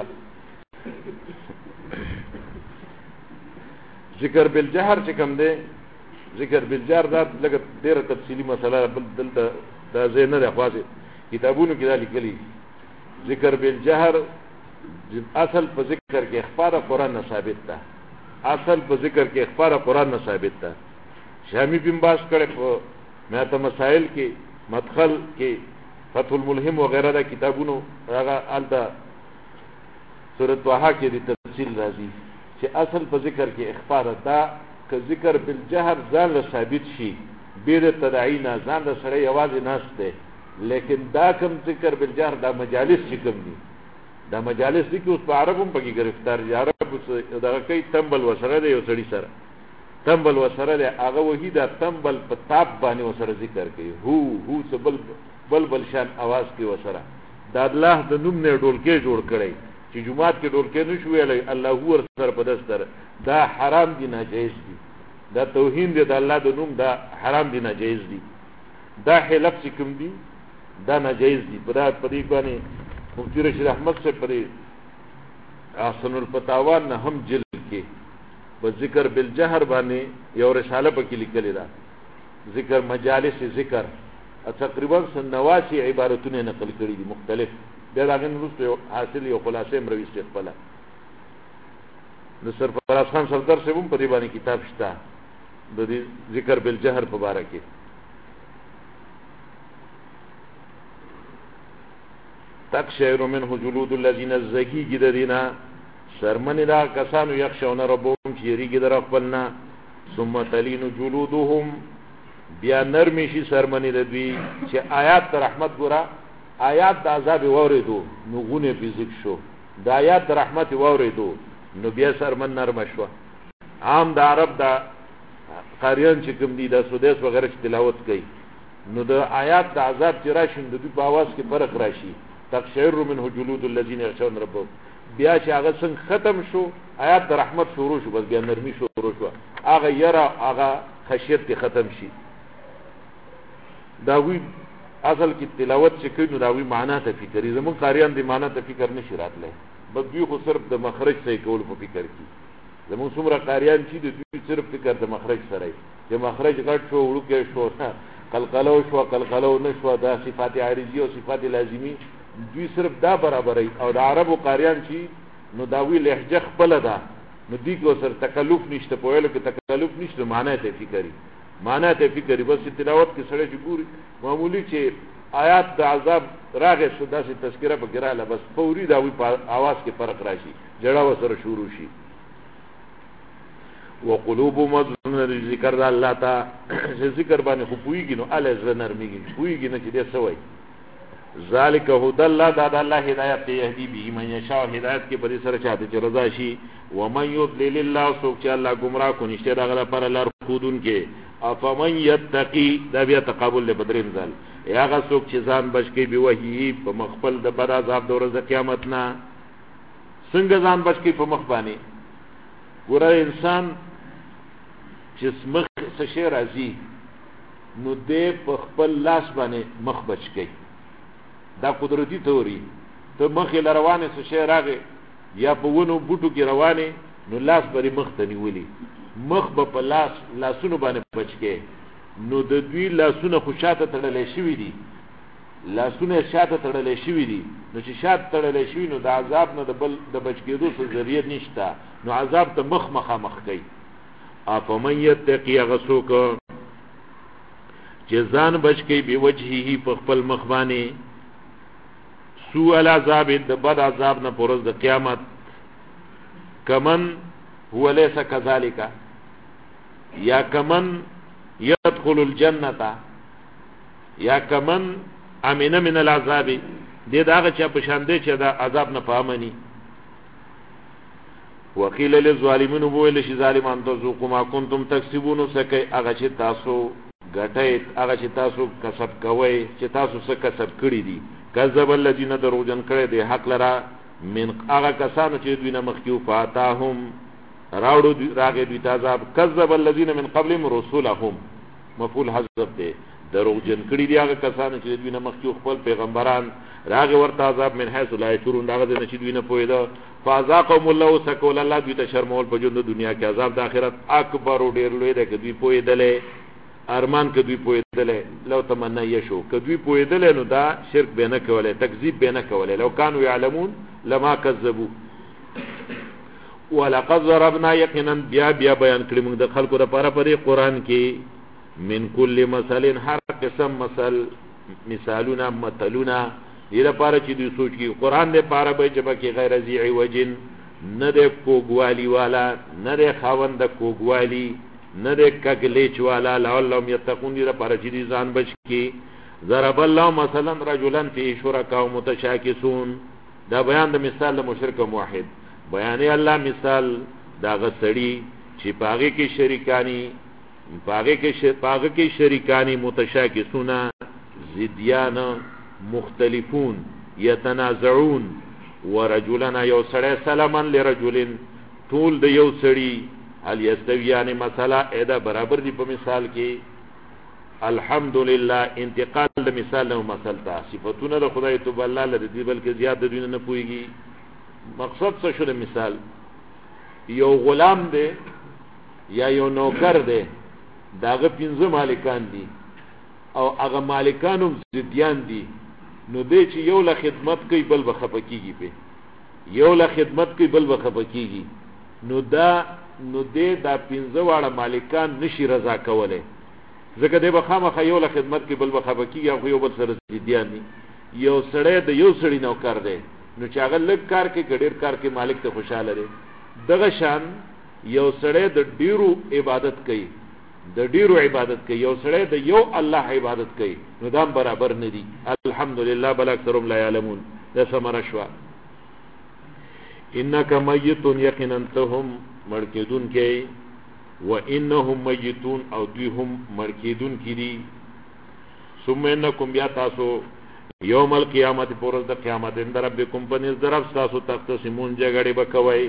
ذکر بالجهر چې کوم دی ذکر بالجهر دا لکه ډیره تفصیلی مسله بل دلته دا زین نه راخواځي کتابونو کې دا لیکلي ذکر بالجهر اصل په ذکر کې اخبار قرآن نه ثابت ده اصل په ذکر کې اخبار قرآن نه ثابت ده شامی بن باز کړه په ماته مسائل کې مدخل کې فتح الملهم وغیرہ دا کتابونو هغه الدا سورۃ طه کې د تفصیل راځي چې اصل په ذکر کې اخبار ده که ذکر بالجهر ځان له ثابت شي بیر تدعینا ځان له سره یوازې ناشته لیکن دا کوم ذکر بالجهر دا مجالس چې کوم دي دا مجالس دي کې اوس په عربم پکې گرفتار دي عرب دا کوي تنبل وسره دی یو سړی سره تنبل وسره دی هغه وحید تنبل په تاب باندې وسره ذکر کوي هو بل شان आवाज کې وسره دا الله د نوم نه ډولکې جوړ کړي چې جمعات کې ډولکې نشو ویلای الله هو سره په دستر دا حرام دي ناجیز دي دا توهین دی د الله د نوم دا حرام دي ناجیز دي دا حلف چې کوم دي دا ناجیز دي په دې باندې مفتی رشید احمد سے پرې احسن الفتاوا نه هم جلد کې په ذکر بالجهر باندې یو رساله پکې لیکلې ده ذکر مجالس ذکر تقریبا 89 عبارتونه نقل کړي دي مختلف دا هغه نوستو حاصل یو خلاصې مروي استقبال د سرفراز خان سردار سے هم په دې باندې کتاب شته د ذکر بالجهر په اړه کې تقشعر منه جلود الذين زكي جددنا شرمن دا کسانو یخشون ربهم چې یریږي در خپلنا ثم تلين جلودهم بیا نرمی شي سرمنی د دوی چې آیات رحمت ګورا آیات د عذاب وریدو نو غونه فزیک شو د آیات د رحمت وریدو نو بیا سرمن نرم شو عام د عرب دا قاریان چې کوم دي د سودیس وغیرہ تلاوت کوي نو د آیات د عذاب چې راشي د دوی په आवाज کې فرق راشي تقشعر منه جلود الذين يخشون ربهم بیا چې هغه څنګه ختم شو آیات د رحمت شروع شو بس بیا نرمي شروع شو هغه یرا هغه خشیت ختم شي داوی اصل کی تلاوت چې کوي نو داوی معنا ته فکر زمون قاریان دی معنا ته فکر نشي راتله بس دوی خو صرف د مخرج صحیح کول په فکر کې زمون څومره قاریان چې دوی صرف فکر د مخرج سره چې مخرج غټ شو ورکه شو قلقلو شو قلقلو نشو دا صفات عارضی او صفات لازمی دوی صرف دا برابرای او د عربو قاریان چې نو داوی لهجه خپل ده نو دی کو سر تکلف نشته په ویلو کې تکلف نشته معنی ته فکر بس تلاوت کې سره چې ګوري معمولی چې آیات د عذاب راغې شو داسې تذکرہ په ګراله بس فوري دا وی په आवाज کې فرق راشي جړه وسره شروع شي وقلوب مظلوم ذکر د الله تا ذکر باندې خو پويږي نو ال زړه نرميږي پويږي نه چې دې سوي ذالک هدى الله دا الله هدایت ته يهدي به من يشاء هدایت کې په دې سره چاته چې رضا شي ومن يضلل الله سوک چې الله گمراه کو نشته دا غلا پر لار خودون کې افمن يتقي دا بیا تقابل له بدرین ځل هغه سوک چې ځان بچ کې به وਹੀ په مخفل د بد عذاب د ورځې قیامت نه څنګه ځان بچ کې په مخ باندې ګوره انسان چې مخ څه شي راځي نو دې په خپل لاس باندې مخ بچ کې دا قدرتی توري ته مخ لروانه څه شي راغی یا په ونو بوټو کې روانه نو لاس بری مخ ته نیولي مخ په لاسونو باندې بچ کې نو د دوی لاسونه خو شاته تړلې شوی دي لاسونه شاته تړلې شوی دي نو چې شاته تړلې شوی نو د عذاب نه د بچ کېدو څه ذریعہ نشته نو عذاب ته مخ کوي افمن یتقی غسوک چې ځان بچ کې به وجهه په خپل مخ باندې سوء العذاب د بد عذاب نه پرز د قیامت کمن هو ليس كذلك یا کمن يدخل الجنه یا کمن امن من العذاب دې داغه چې په شان دې چې دا عذاب نه پامني وقيل للظالمين بويل شي ظالمان ذوقوا ما كنتم تكسبون سکه هغه چې تاسو غټي هغه چې تاسو کسب کوي چې تاسو څه کسب کړی دي کذب الذين دروجن کړي دي حق لرا من هغه کسانو چې دوی نه مخکیو فاتاهم راوړو راغې دوی عذاب کذب الذين من قبلهم رسولهم مفعول حذف دي دروجن کړي دي هغه کسانو چې دوی نه مخکیو خپل پیغمبران راغې ورته عذاب من حيث لا يشعرون دا غږ نه چې دوی نه پوهیدا فازاقهم الله سکول الله دوی ته شرمول په ژوند دنیا کې عذاب د آخرت اکبر ډیر لوی دی چې دوی پوهیدلې ارمان که دوی پوهیدلې لو تمنا یشو که دوی پوهیدلې نو دا شرک به نه کوله تکذیب به نه کوله لو كانوا يعلمون لما كذبوا ولقد ضربنا يقينا بیا بیان کړی موږ د خلکو لپاره په قرآن کې من كل مثل هر قسم مثالونه متلونه دې لپاره چې دوی سوچ کې قرآن دې لپاره به چې کې غیر ذی عوجن نه د کوګوالی والا نه د خاوند کوګوالی نه د کګلیچ والا لعلهم یتقون دې لپاره چې ځان بچ کی ضرب الله مثلا رجلا فی شرکاء متشاکسون دا بیان د مثال د مشرک او موحد بیان الله مثال دا غسړي چې پاګه کې شریکانی متشاکسون زیدیان مختلفون یتنازعون ورجلنا یو سړی سلاما لرجل طول د یو سړی هل یستویان مثلا ادا برابر دی په مثال کې الحمدلله انتقال د مثال نو مثال ته صفاتونه د خدای توب الله لري دی بلکې زیات د دنیا نه پويږي مقصد څه شو د مثال یو غلام دی یا یو نوکر دی داغه 15 مالکان دي او هغه مالکانو زیدیان دي نو دې چې یو له خدمت کوي بل بخپکیږي په یو له خدمت کوي بل بخپکیږي نو دې دا 15 واړه مالکان نشي رضا کوله ځکه دې بخامخه یو له خدمت کوي بل بخپکیږي او یو بل سره زیدیان دي یو سړی د یو سړی نوکر دی نو چې هغه لږ کار کوي ګډیر کار کوي مالک ته خوشاله دی دغه شان یو سړی د ډیرو عبادت کوي یو سړی د یو الله عبادت کوي نو دا برابر نه دي الحمدلله بل اکثرهم لا يعلمون دا سمره شو انک میت یقینا تهم مرکدون کې و انهم میتون او دوی هم مرکدون کړي ثم انکم بیا تاسو یوم القیامت پرز د قیامت اند ربکم پنځ درف تاسو تختصمون جګړه وکوي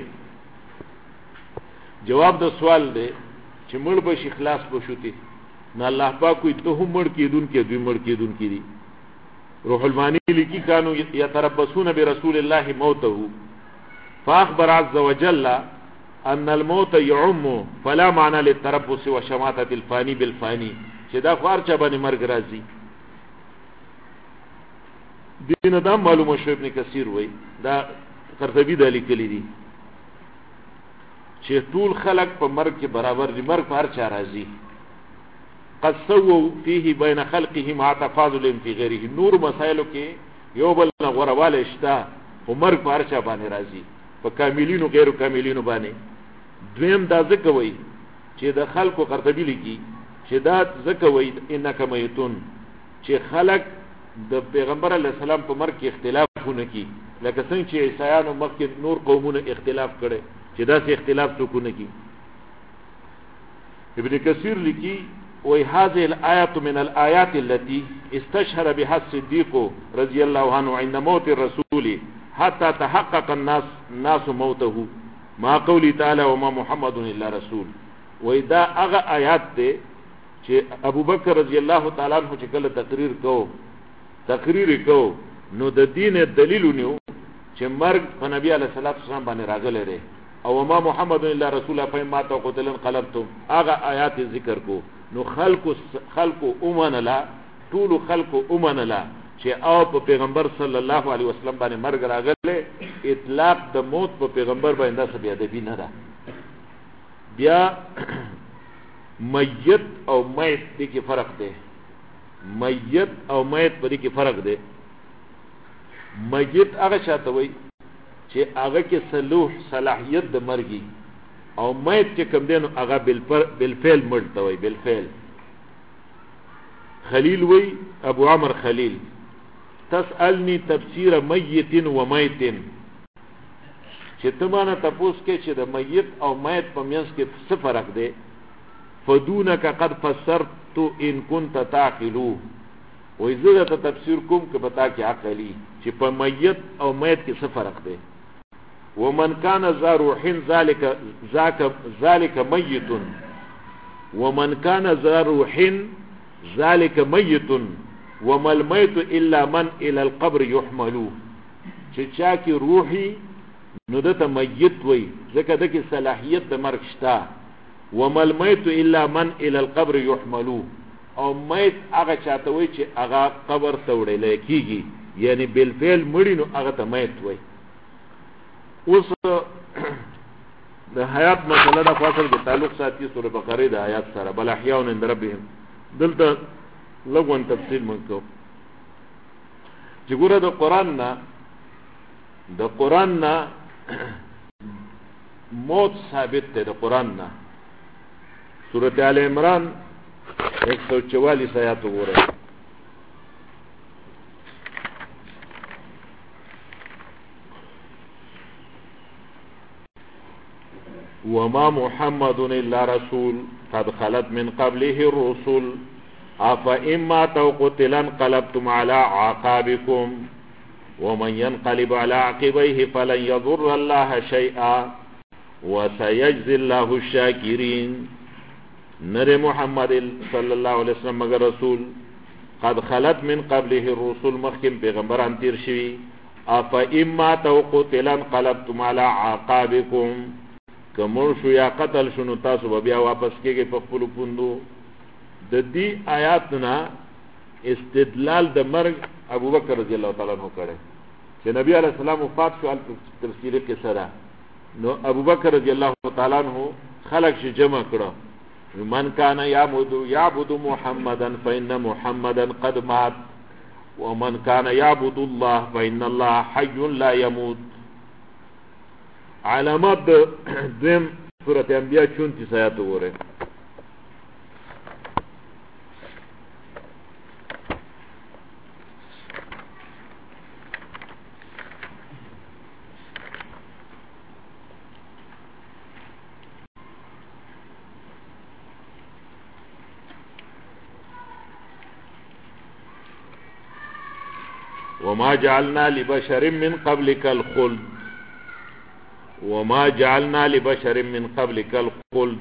جواب د سوال دی چې مړ به شي خلاص بشوتی نه الله پاک کوئی ته هم مړ کیدون کې دوی مړ کیدون کې دي روح المانی لیکي کانو یتربصون برسول الله موته فاخبر عز وجل ان الموت يعم فلا معنى للتربص وشماتة الفاني بالفاني چې دا خار چا باندې مرګ راځي دین دا معلومه شو ابن کثیر وای دا قرطبی د لیکلی دي چې ټول خلق په مرګ کې برابر دي، مرګ په هر چا راځي. قد سووا فيه بين خلقه مع تفاضل في غيره. نور مسائلو کې یو بل نه غورواله شته، او مرګ په هر چا باندې راځي، په کاملینو غیر کاملینو باندې. دویم دا ځکه وایي چې د خلقو قرطبي لیکي چې دا ځکه وایي انک میتون، چې خلق د پیغمبر علیه السلام په مرګ کې اختلافونه کی، لکه څنګه چې عیسایانو مخکې نور قومونه اختلاف کړي، چې داسې اختلاف څوک نه کی. ابن کثیر لیکي وی هذه الآية من الآيات التي استشهر بها الصديق رضي الله عنه عند موت الرسول حتى تحقق الناس موته ما قوله تعالى وما محمد إلا رسول. وی دا اغا آیات تے چې ابو بکر رضی الله تعالی عنہ چې کله تقریر کو نو د دین دلیل نیو چې مرګ په نبی علیہ الصلوۃ والسلام باندې راغلی دی، او ما محمد الا رسول فإما تقتلن قلبتم، هغه آیات ذکر کو. نو خلق امنلا، طول خلق امنلا چې او په پیغمبر صلی الله علیه وسلم باندې مرګ راغلی. اطلاق د موت په پیغمبر باندې څه بیا د نه ده. بیا میت او میت دې کې فرق دی، میت او میت په دې کې فرق دی. میت هغه شاته وي چې هغه کې صلاحیت د مرګي، او میت چې کم دینو هغه بالفعل مرته وي، بالفعل. خلیل وی ابو عمر خلیل تسألنی تفسیر میت و میت، چې تمانه تپوس کې چې د میت او میت په منځ کې څه فرق دی. فدونک قد فسرت ان كنت تعقلو، وې زه ته تفسیر کوم که بتا کې عقلی چې په میت او میت کې څه فرق دی. ومن كان ذا روح ذلك ميت، ومن كان ذا روح ذلك ميت، وما الميت الا من الى القبر يحمل. چې چا کې روحي نو دته میت وي، ځکه دغه صلاحیت د مرګ شته. وما الميت الا من الى القبر يحمل، او میت هغه چاته وي چې هغه قبر ته وړل کیږي، یعنی بالفعل مړی نو هغه ته میت وي. اوس د حیات مسله د فاصل کې تعلق ساتي سورۃ بقره د آیات سره، بل احیاء عند ربهم. دلته لګون تفصیل مونږ چې ګوره د قران نه موت ثابت ده. د قران نه سورۃ آل عمران 144 آیات وګورئ. وما محمد الا رسول قد خلت من قبله الرسل افإن مات أو قتل انقلبتم على عقابكم ومن ينقلب على عقبيه فلن يضر الله شيئا وسيجزي الله الشاكرين. نر محمد صلی الله علیه وسلم مگر رسول قد خلت من قبله الرسل، مخکم پیغمبران تیر شوی. افإن مات أو قتل انقلبتم على عقابكم، کمر شو یا قتل شنو تاسو بیا واپس کېږئ په خپلو پوندو. د دې آیاتنا استدلال د مرګ ابو بکر رضی الله تعالی عنہ کړه چې نبی علیہ السلام وفات شو. تفصیلی قصه ده. نو ابو بکر رضی الله تعالی عنہ خلق شي جمع کړه. من کان یعبد محمدا فإن محمدا قد مات ومن کان یعبد الله فإن الله حي لا يموت. علامات دیم سورۃ انبیاء 34 آیات وګورئ. وما جعلنا لبشر من قبلك الخلد، وما جعلنا لبشر من قبلك الخلد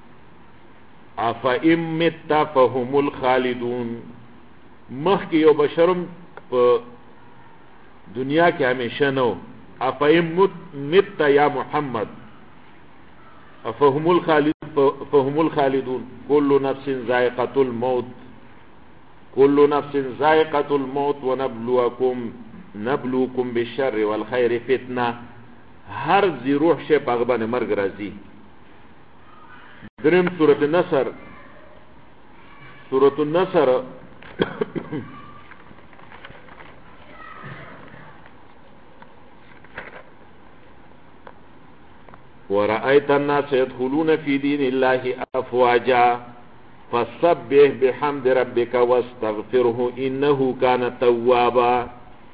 افإن مت فهم الخالدون. مخکې یو بشرم په دنیا کې همیشه نو. افإن مت یا محمد فهم الخالدون. كل نفس ذائقة الموت، كل نفس ذائقة الموت ونبلوكم بالشر والخير فتنة. هر زی روح شی پاغه باندې مرګ راځي، درم سورة النصر سورة النصر ورأيت الناس يدخلون في دين الله أفواجا فسبح بحمد ربك واستغفره إنه كان توابا.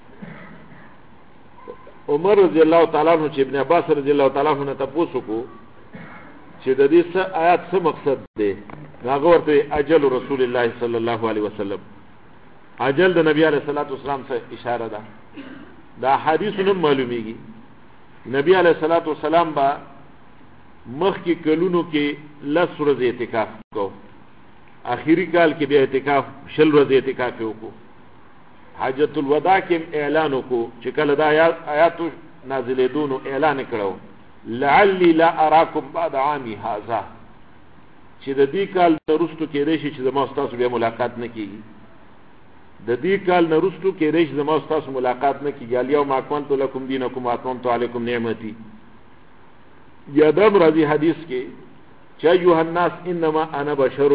عمر رضی الله تعالی عنہ چې ابن عباس رضی الله تعالی عنہ تاسو کو چې د دې آیات څه مقصد دی، هغه ورته اجل رسول الله صلی الله علیه وسلم، اجل د نبی علیه الصلاۃ والسلام څخه اشاره ده. دا حدیثونه معلومیږي نبی علیه الصلاۃ والسلام با مخکې کلونو کې 10 ورځې اعتکاف کو، اخیری کال کې بیا اعتکاف 10 ورځې اعتکاف وکړو. حجۃ الوداع کې اعلان وکړو چې کله دا آیات نازلې دونو اعلان کړو لعلی لا اراکم بعد عامی هذا، چې د دې کال وروسته کېدای شي چې زما تاسو بیا ملاقات نه کیږي، د دې کال وروسته کېدای شي زما تاسو ملاقات نه کیږي. الیوم اکملت لکم دینکم واتممت علیکم نعمتی. یادم راځي حدیث کې چې ایها الناس انما انا بشر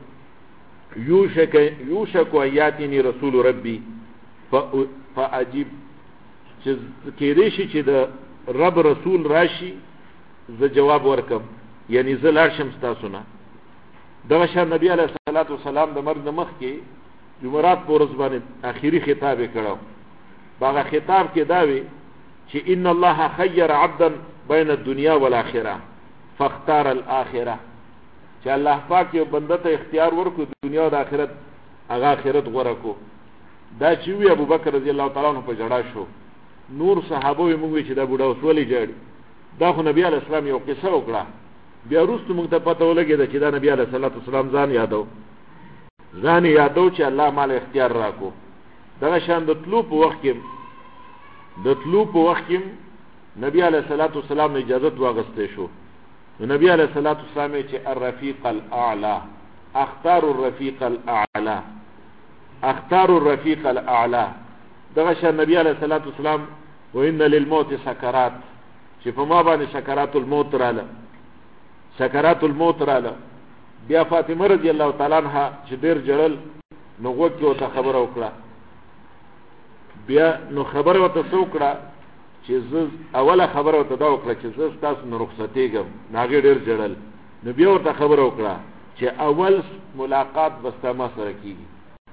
یوشک ان یاتینی رسول ربی فاجب، چې کېدای شي چې د رب رسول راشي زه جواب ورکم، یعنی زه لاړ شم تاسو نه. دغه شان نبی علیه الصلاۃ والسلام د مرګ مخ کې جمعرات په ورځ باندې اخیری خطاب کړو. هغه خطاب کې دا وی چې ان الله خیر عبدا بین الدنیا والآخرة فاختار الآخرة، چې الله پاک یو بنده ته اختیار ورکو دنیا او د آخرت، هغه آخرت غوړه کو. دا چې وی ابو بکر رضی الله تعالی عنہ په جړا شو، نور صحابه یې موږ چې دا بوډا وسولې جړ. دا خو نبی علیہ السلام یو قصه وکړه، بیا وروسته موږ ته پته ولګېده چې دا نبی علیہ الصلوۃ والسلام ځان یادو چې الله مال اختیار راکو. دغه شان د طلوع په وخت کې نبی علیہ الصلوۃ والسلام نے اجازت واغسته شو. نبی علیہ الصلوۃ والسلام چې الرفیق الاعلى اختار الرفیق الاعلى. دغه شان نبی علیہ الصلوۃ والسلام وان للموت سکرات، چې په ما باندې سکرات الموت رااله. بیا فاطمه رضی الله تعالی عنها چې ډیر جړل نو وګورئ او ته خبر وکړه، بیا نو خبر ورته وکړه چې اوله خبره ورته دا وکړه چې زه تاسو نه رخصتېږم. هغه ډېر جړل، نو بیا ورته خبره وکړه چې اول ملاقات به ستا ما سره کېږي،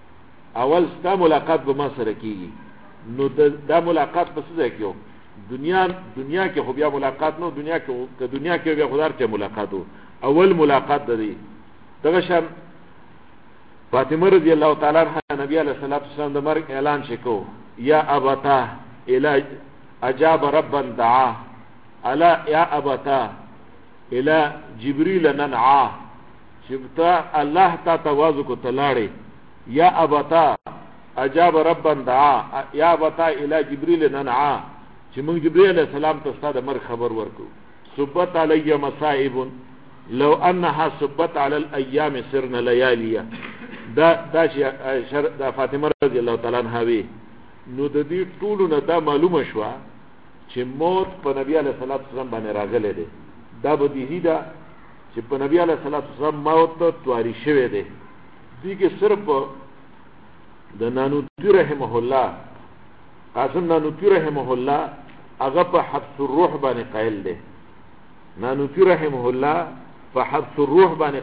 نو دا ملاقات په څه ځای کې و؟ دنیا کې خو بیا ملاقات نو، دنیا کې بیا خدار چې ملاقات و، اول ملاقات ده دی. دغه شان فاطمه رضی الله تعالی عنها نبی علیہ الصلوۃ والسلام د مرګ اعلان شکو، یا ابتا الی اجاب ربا دعا الا یا ابتا الى جبريل ننعا، شبتا الله تا تواضع کو تلاړي، یا ابتا اجاب ربا دعا یا ابتا الى جبريل ننعا، چې موږ جبريل علیہ السلام ته ستاسو د مرګ خبر ورکو. صبت علی مصائب لو انها صبت على الايام سرنا لياليا. دا فاطمه رضی الله تعالی عنها وی. نو د دې ټولو نه دا معلومه شوه چې موت په نبی علیہ الصلوۃ والسلام باندې راغلی دی. دا بدیهی ده چې په نبی علیہ الصلوۃ والسلام موت تواری شوی دی. دې کې صرف د نانوتي رحمه الله، قاسم نانوتي رحمه الله هغه په حبس الروح باندې قائل دی. نانوتي رحمه الله په حبس الروح باندې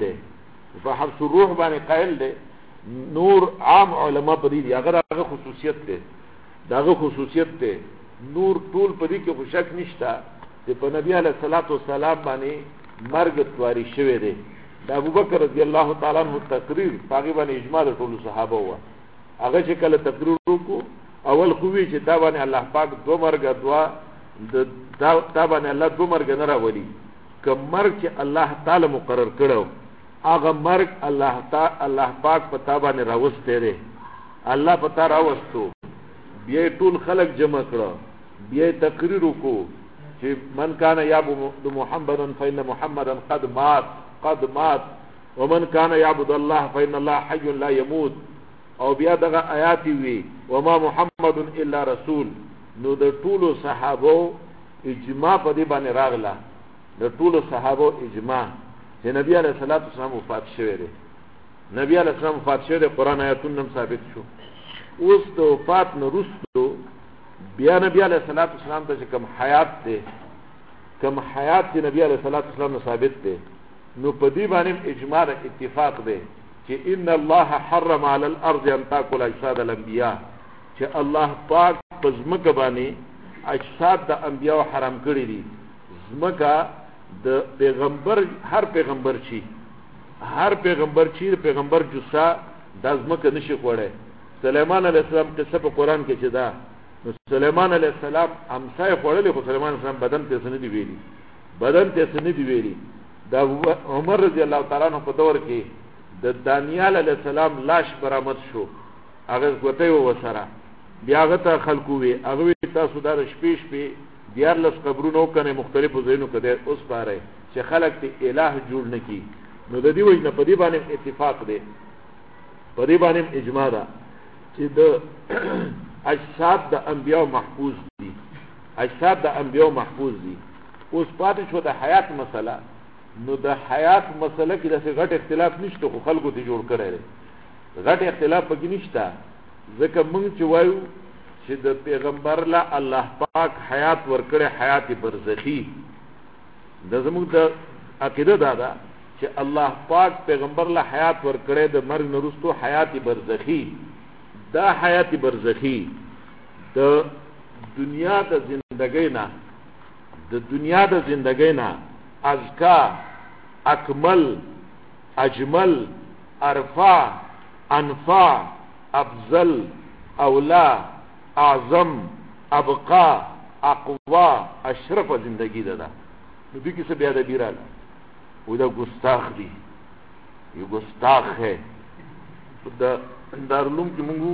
قائل دی. نور عام علما په دې هغه خصوصیت ده. نور ټول په دې کې خو شک نشته چې په نبی علیہ الصلوۃ والسلام باندې مرګ تواری شوی دی. د ابوبکر رضی الله تعالی عنہ تقریر هغه باندې اجماع د ټول صحابه و. هغه چې کله تقریر وکړو اول خو وی چې دا باندې الله پاک دو مرګ دعا دا باندې الله دو مرګ نه راولي، کوم مرګ چې الله تعالی مقرر کړو هغه مرګ الله پاک په تا باندې راوسته دی. الله په تا راوستو، بیا ټول خلق جمع کړه، بیا تقریر وکړو چې من کان یعبد محمدا فإن محمدا قد مات ومن کان یعبد الله فإن الله حي لا يموت. او بیا دغه آیات وی وما محمد الا رسول. نو د ټولو صحابو اجماع په دې باندې راغله، د ټولو صحابو اجماع چې نبی علیه الصلاۃ والسلام وفات شوی دی. نبی علیه السلام وفات شوی دی، قرآن آیاتونه هم ثابت شو. اوس د وفات نه وروستو بیا نبی علیه الصلاۃ والسلام ته چې کوم حیات دی، کوم حیات چې نبی علیه الصلاۃ والسلام نه ثابت دی، نو په دې باندې اجماع اتفاق دی چې ان الله حرم علی الارض ان تاکل اجساد الانبیاء، چې الله پاک په ځمکه باندې اجساد د انبیاء حرام کړی دي. ځمکه د پیغمبر هر پیغمبر چې پیغمبر جسا د ځمکه نشي خوړی. سلیمان علیه السلام قصه په قرآن کې چې دا، نو سلیمان علیه السلام امسای خوړلی، خو سلیمان علیه السلام بدن ته څه نه دی ویلي. دا عمر رضی الله تعالی عنہ په دور کې د دانیال علیه السلام لاش برآمد شو، هغه ګوتې وسره بیا هغه ته خلکو وی، هغه وی تاسو دا شپې 14 قبرونو کنه مختلفو ځایونو کې اوس پاره چې خلک ته الہ جوړ نه کی. نو د دې وجه نه په دې باندې اتفاق دی، په دې باندې اجماع ده چې د اجساد د انبیاء محفوظ دي، اجساد د انبیاء محفوظ دي. اوس پاتې شو د حیات مسله. نو د حیات مسله کې داسې غټ اختلاف نشته، خو خلکو ته جوړ کړی دی. غټ اختلاف پکې نشته، ځکه موږ چې وایو چې د پیغمبر له الله پاک حیات ورکړی، حیات برزخی، د زموږ د عقیده دا ده چې الله پاک پیغمبر له حیات ورکړی د مرګ نه وروستو حیات برزخی. دا حیات برزخی د دنیا د زندګۍ نه ازکا، اکمل، اجمل، ارفع، انفع، افضل، اولا، اعظم، ابقا، اقوا، اشرف زندگی ده. نو دې کې څه بیا د بیراله و دا ګستاخ دی، یو ګستاخ ہے. دا دارالعلوم کې مونږ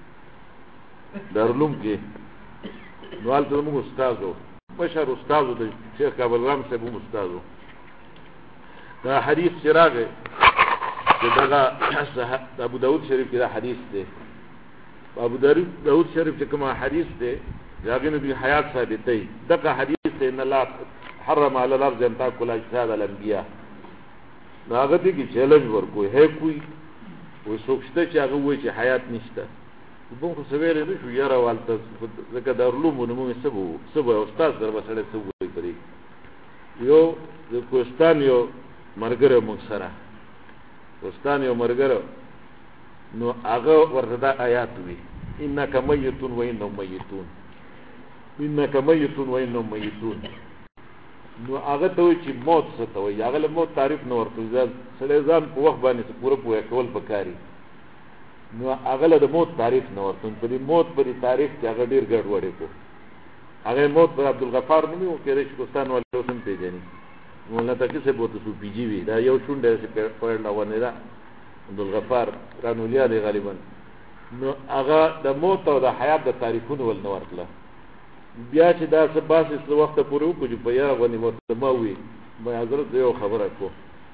نو هلته زموږ استازو مشهور استازو د شیخ کابل رام صاحب هم استازو. دا حدیث چې راغی چې دغه ابو داود شریف کې دا حدیث دی، ابو داود شریف چې کوم حدیث دی هغې نه دوی حیات ثابتوي. دغه حدیث دی ان الله حرم علی الارض ان تاکل اجساد الانبیاء. نو هغه دې کې چیلنج ورکوي، هی کوي وایي څوک شته چې هغه وایي چې حیات نشته. موږ خو څه ویلی نه شو یاره والته، ځکه دارالعلوم و نو موږ څه به استاد سره به سړی څه ووایي پرې. یو د کوهستان یو ملګری موږ سره، کوهستان یو ملګری، نو هغه ورته دا آیات وي انک میتون و انهم میتون، انک میتون و انهم میتون. نو هغه ته وایي چې موت څه ته وایي، هغه له موت تعریف نه ورکوي. سړی ځان په وخت باندې پوره پوهه کول پکاري. نو هغه له د موت تعریف نه ورکوي. په دې موت په دې تعریف کې هغه ډېر ګډوډي کو. هغه موت پر عبدالغفار نومي و، کېدای شي کوهستان والي اوس هم پېژني. مولانا تقي صاحب ورته صوفیجي وي، دا یو شونډی داسې پړله ونې ده، عبدالغفار رانولیا دی غالبا. نو هغه د موت او د حیات د تعریفونه ول نه ورتله. بیا چې دا څه باسې څه وخته پورې وکړو چې په یاره غوندې ورته ما ووي، ما حضرت زه یو خبره کو،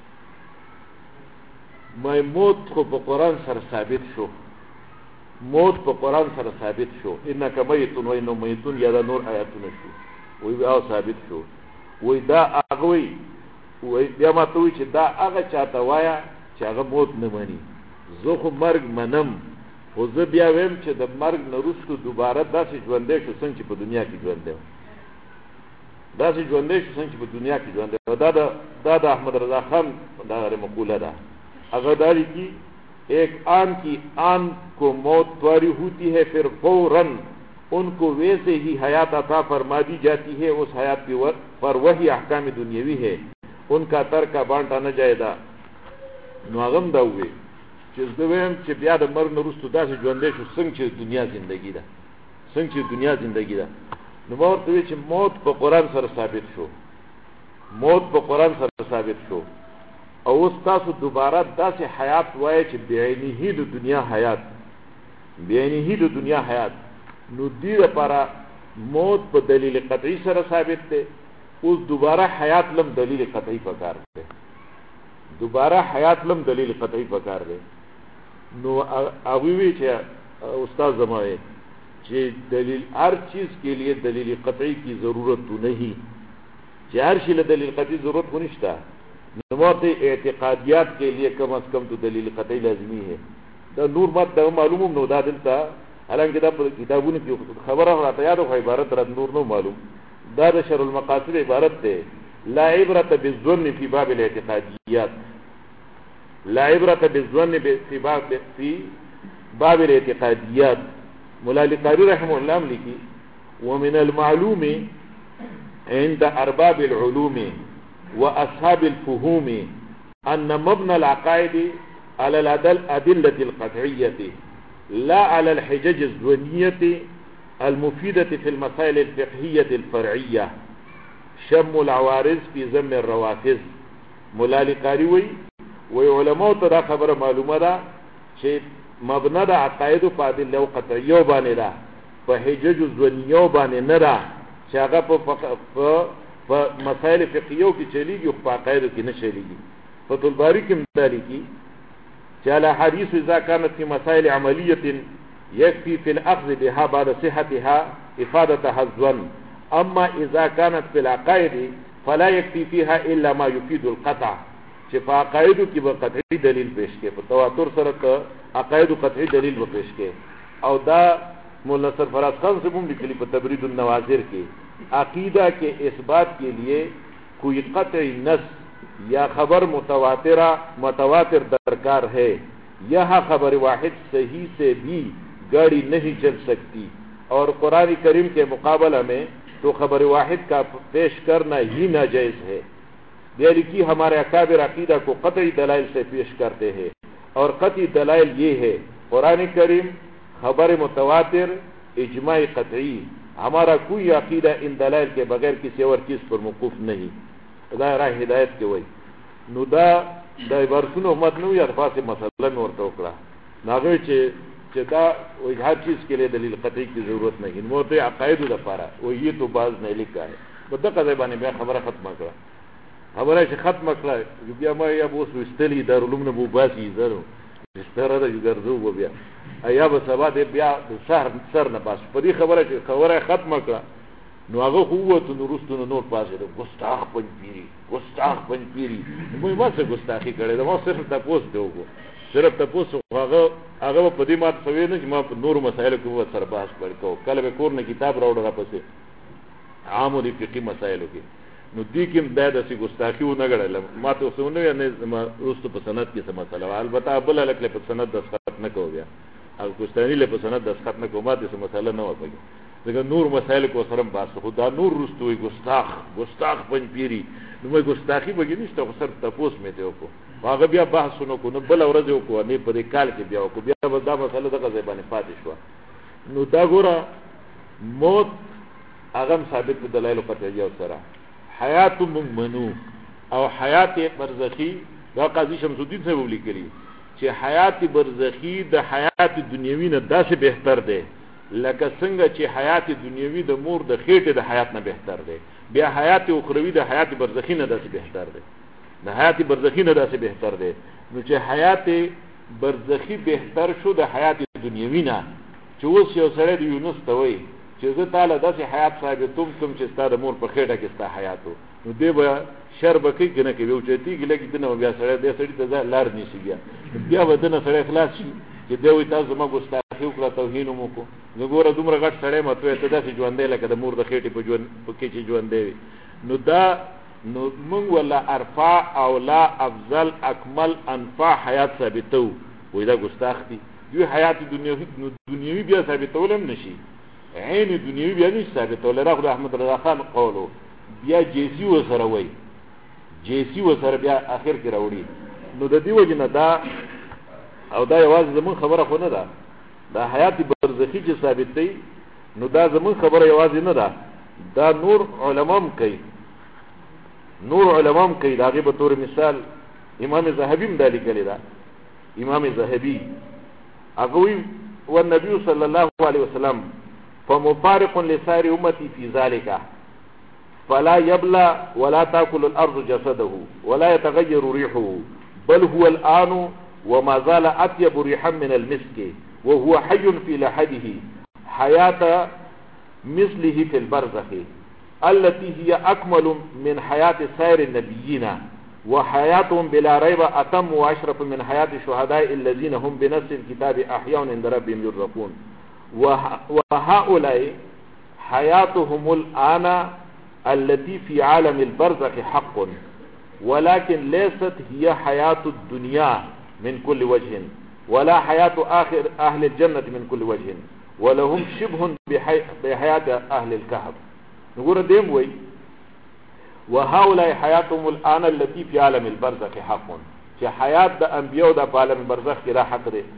ما موت خو په قرآن سره ثابت شو، موت په قرآن سره ثابت شو، انک میتون و انهم میتون، یا دا نور آیاتونه شو وی او ثابت شو. وی دا هغه وی بیا ما ته وی چې دا هغه چاته وایه چې هغه موت نه مني. زه خو مرګ منم، خو زه بیا ویم چې د مرګ نه وروسته دوباره داسې ژوندی شو څنګه چې په دنیا کې ژوندی و، داسې ژوندی شو څنګه چې په دنیا کې ژوندی و. دا د احمد رضا خان دا مقوله ده. اگر داری کی ایک آن کی آن کو موت تواری ہوتی ہے، پھر فوراً ان کو ویسے ہی حیات عطا فرما دی جاتی ہے. اس حیات پر وہی احکام دنیاوی ہے، ان کا ترکہ بانٹا نہ جائے دا. نو هغه دا وی چې زه ویم چې بیا د مرګ نه وروسته داسې ژوندی شو څنګه چې دنیا زندگی ده، څنګه چې دنیا زندگی ده. نو ما ورته وی چې موت په قرآن سره ثابت شو، موت په قرآن سره ثابت شو، او اوس تاسو دوباره داسې حیات وایي چې بعینه د دنیا حیات، بعینه د دنیا حیات. نو دې لپاره موت په دلیل قطعی سره ثابت دی. اوس دوباره حیات لم دلیل قطعی پکار دی، دوباره حیات لم دلیل قطعی پکار دی. نو هغوی وی چې استاد زمانه چې دلیل ہر چیز کے لیے دلیل قطعی کی ضرورت تو نہیں، چې هر شي له دلیل قطعی ضرورت ونشته. नमोते اعتقادیات के लिए कम अज कम तो दलील कतई लाजमी है دا नूर मत دا मालूम नو دا دلتا हालांकि دا किताबों की खबर राता याद हो इबारत रद नूर नो मालूम دا शर المقاصد عبارت है لا عبرة بالظن في باب الاعتقاديات لا عبرة بالظن في باب الاعتقاديات مولا لقاری رحمه الله لکی ومن المعلوم عند أرباب العلوم وأصحاب الفهوم أن مبنى العقائد على الأدلة القطعية لا على الحجج الظنية المفيدة في المسائل الفقهية الفرعية شم العوارض في ذم الروافض مولا لقاری وعلماء ترى خبر معلومة دا شيء مبنى دا عقائد پا ادله و قطعیو بانه دا پا حجج و ظنیو بانه ندا چاگه پا مسائل فقیو کی چلیگی و پا عقائدو کی نشلیگی فتح الباری کی مدالی کی چالا حدیث اذا كانت في مسائل عملیت يكفي في الأخذ بها بعد صحتها إفادتها الظن أما إذا كانت في العقائد فلا يكفي فيها إلا ما يفيد القطع چې په عقایدو کې به قطعي دلیل پیش کې په تواتر سره ته عقایدو قطعي دلیل به پیش کې او دا مولا نصر فراز خان سے بھی لکھی په تبرید النوازر کې عقیدہ کے اثبات کے لیے کوئی قطعی نص یا خبر متواتر درکار ہے یہاں خبر واحد صحیح سے بھی گاڑی نہیں چل سکتی اور قرآن کریم کے مقابلہ میں تو خبر واحد کا پیش کرنا ہی ناجائز ہے دہلی کی ہمارے اکابر عقیدہ کو قطعی دلائل سے پیش کرتے ہیں اور قطعی دلائل یہ ہے قرآن کریم خبر متواتر اجماع قطعی ہمارا کوئی عقیدہ ان دلائل کے بغیر کسی اور چیز پر موقوف نہیں دا راہ ہدایت کے وئی نو دا برسون احمد نو یا دفاع سے مسئلہ میں ورطا اکڑا ناغوی چه دا ہر چیز کے لیے دلیل قطعی کی ضرورت نہیں موتے عقائد دفارا وہ یہ تو باز نہیں لکھا ہے بدہ قضیبانی بیا خبر ختم کرا خبره چې ختم کړه بیا ما یا اوس وستلی دارالعلوم نه بو باسي زرو استره د ګرځو بیا ایا به سبا دې بیا د شهر سر نه باس په دې خبره چې خبره ختم کړه نو هغه قوت نو رستو نور پاسه د ګستاخ پنځپيري مې ما څه ګستاخي کړې دا ما صرف تاسو ته وګو صرف تاسو هغه په دې مات سوي نه چې ما په نور مسایل کې سره بحث کړو کله به کور نه کتاب راوړل راپسې عامو دي فقہی مسایلو کې نو دی کوم دا د سی ګستاخی و نه غړل ما ته وسونه نه روستو په سند کې څه مسله البته ابل لکه په سند د خط نه کو بیا او کوستانی له په سند د خط نه کو ما ته څه مسله نه وځي دغه نور مسائل کو سره بحث خدا نور روستوي ګستاخ پنځپيري نو مې ګستاخی بګی نشته خو سر تاسو مې ته وکړو هغه بیا بحثونه کو نو بل ورځ وکړو نه په دې کال کې بیا وکړو بیا دا مسله دغه ځای باندې پاتې شو نو دا ګوره موت هغه ثابت دلایل قطعیه سره حیات منو او حیات برزخی دا قاضی شمس الدین صاحب لیکلی چې حیات برزخی د حیات دنیوي نه داسې بهتر دی لکه څنګه چې حیات دنیوي د مور د خېټې د حیات نه بهتر دی بیا حیات اخروی د حیات برزخی نه داسې بهتر دی د حیات برزخی نه داسې بهتر دی نو چې حیات برزخی بهتر شو د حیات دنیوي نه چې اوس یو سړی د یونس ته وایي چې زه تعالی داسې حیات ثابتوم کوم چې ستا د مور په خېټه کې ستا حیاتو نو دی به شر به کوي که نه کوي اوچتېږي لږ دنه بیا سړی دې سړي ته لار نیسي بیا به دنه سړی خلاص شي چې دی وایي تاسو زما ګستاخي وکړه توهین مو وکړو نو ګوره دومره غټ سړی مه ته داسې ژوندی لکه د مور د خېټې په کې چې ژوندی وي نو دا نو موږ ولا ارفع او لا افضل اکمل انفع حیات ثابتو وایي دا ګستاخ دي دوی حیات دنیوي بیا ثابتول هم نشي عین دنیوي بیا نشي ثابتول راغلو احمد رضا خان قولو بیا جیسی و سره وای جیسی و سره بیا اخر کې راوړي نو د دې وجه نه دا او دا یوازې زمون خبره خو نه ده دا حیات برزخی چې ثابت دی نو دا زمون خبره یوازې نه ده دا نور علماء کوي دا غي به تور مثال امام زاهبی هم دا لیکلی دا امام زاهبی هغه وی والنبي صلى الله عليه وسلم فمفارق لسائر امتي في ذلك فلا يبلى ولا تاكل الارض جسده ولا يتغير ريحه بل هو الآن وما زال اطيب ريحا من المسك وهو حي في لحده حياة مثله في البرزخ التي هي اكمل من حياة سائر النبيين وحياتهم بلا ريب أتم وأشرف من حياة الشهداء الذين هم بنفس الكتاب أحياء عند ربهم يرزقون. وهؤلاء حياتهم الآن التي في عالم البرزخ حق، ولكن ليست هي حياة الدنيا من كل وجه، ولا حياة آخر أهل الجنة من كل وجه، ولهم شبه بحياة أهل الكهف. نقول دیم وی وهؤلاء حياتهم الآن التي في عالم البرزخ حق، چې حیات د انبیاء د عالم برزخ کې را حق دی.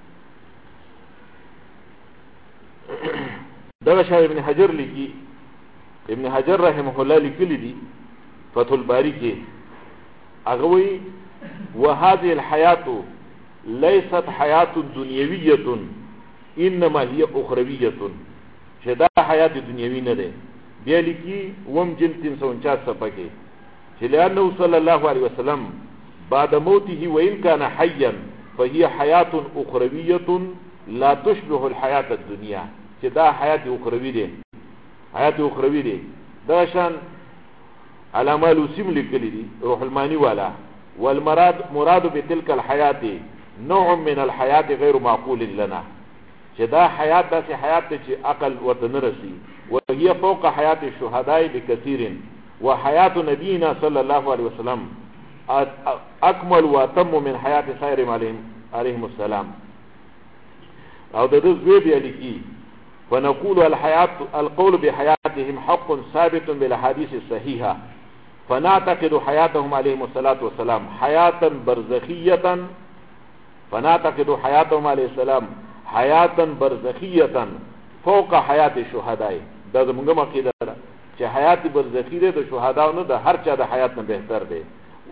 دغه شاعر ابن حجر لیکي، ابن حجر رحمه الله لیکلی دی فتح الباری کې، هغه وی وهذه الحياة ليست حياة دنیویة انما هي اخرویة، چې دا حیات دنیوی نه ده. بیا لیکي وم جن 349 صفحه کې چې لأنه صلى الله عليه وسلم بعد موته وإن كان حيا فهي حياة أخروية لا تشبه الحياة الدنيا، چې دا حیات اخروی ده، حیات اخروی ده. دا شان علامه لوسیم لیکلی دي روح المانی والا، والمراد بتلك الحياة نوع من الحياة غير معقول لنا، چې دا حیات داسې حیات ته چې عقل ورته نه رسي. وهي فوق حیات الشهداء بكثير، وحیات نبینا صلی الله علیه وسلم اکمل واتم من حیات سائرهم علیهم السلام. او د دې زوی بیا لیکي فنقول القول بحياتهم حق ثابت بالاحاديث الصحيحه، فنعتقد حياتهم عليهم الصلاه والسلام حياه برزخيه، فنعتقد حياتهم عليه السلام حياه برزخيه فوق حياه الشهداء. دا زمونږه عقیده ده چې حیات برزخی ده د شهداو نه، د هر چا د حیات نه بهتر ده.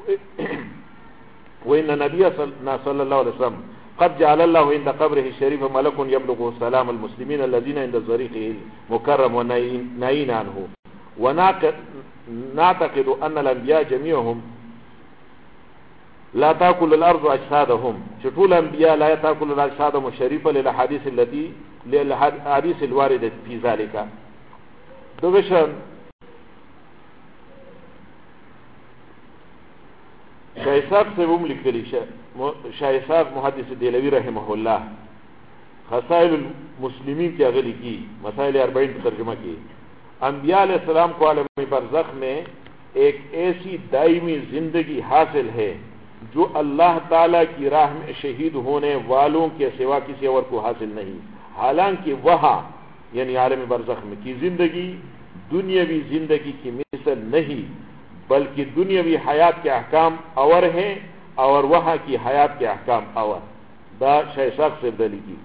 وان نبی صلی الله علیه وسلم قد جعل الله عند قبره الشريف ملك يبلغ سلام المسلمين الذين عند ظريقه المكرم وناهين عنه. ونعتقد ان الانبياء جميعهم لا تاكل الارض اجسادهم، شطول الانبياء لا تاكل اجسادهم الشريفه للحديث الوارده في ذلك. دوشن شایساق سے بم لکلی شایساق محدث دیلوی رحمہ اللہ خصائل المسلمین کی اغلی کی مسائل 40 ترجمہ کی. انبیاء علیہ السلام کو عالم برزخ میں ایک ایسی دائمی زندگی حاصل ہے جو اللہ تعالی کی راہ میں شہید ہونے والوں کے سوا کسی اور کو حاصل نہیں. حالانکہ وہاں یعنی عالم برزخ میں کی زندگی دنیاوی زندگی کی مثل نہیں، بلکہ دنیاوی حیات کے احکام اور ہیں اور وہاں کی حیات کے احکام اور. دا شایساق سے دلی کی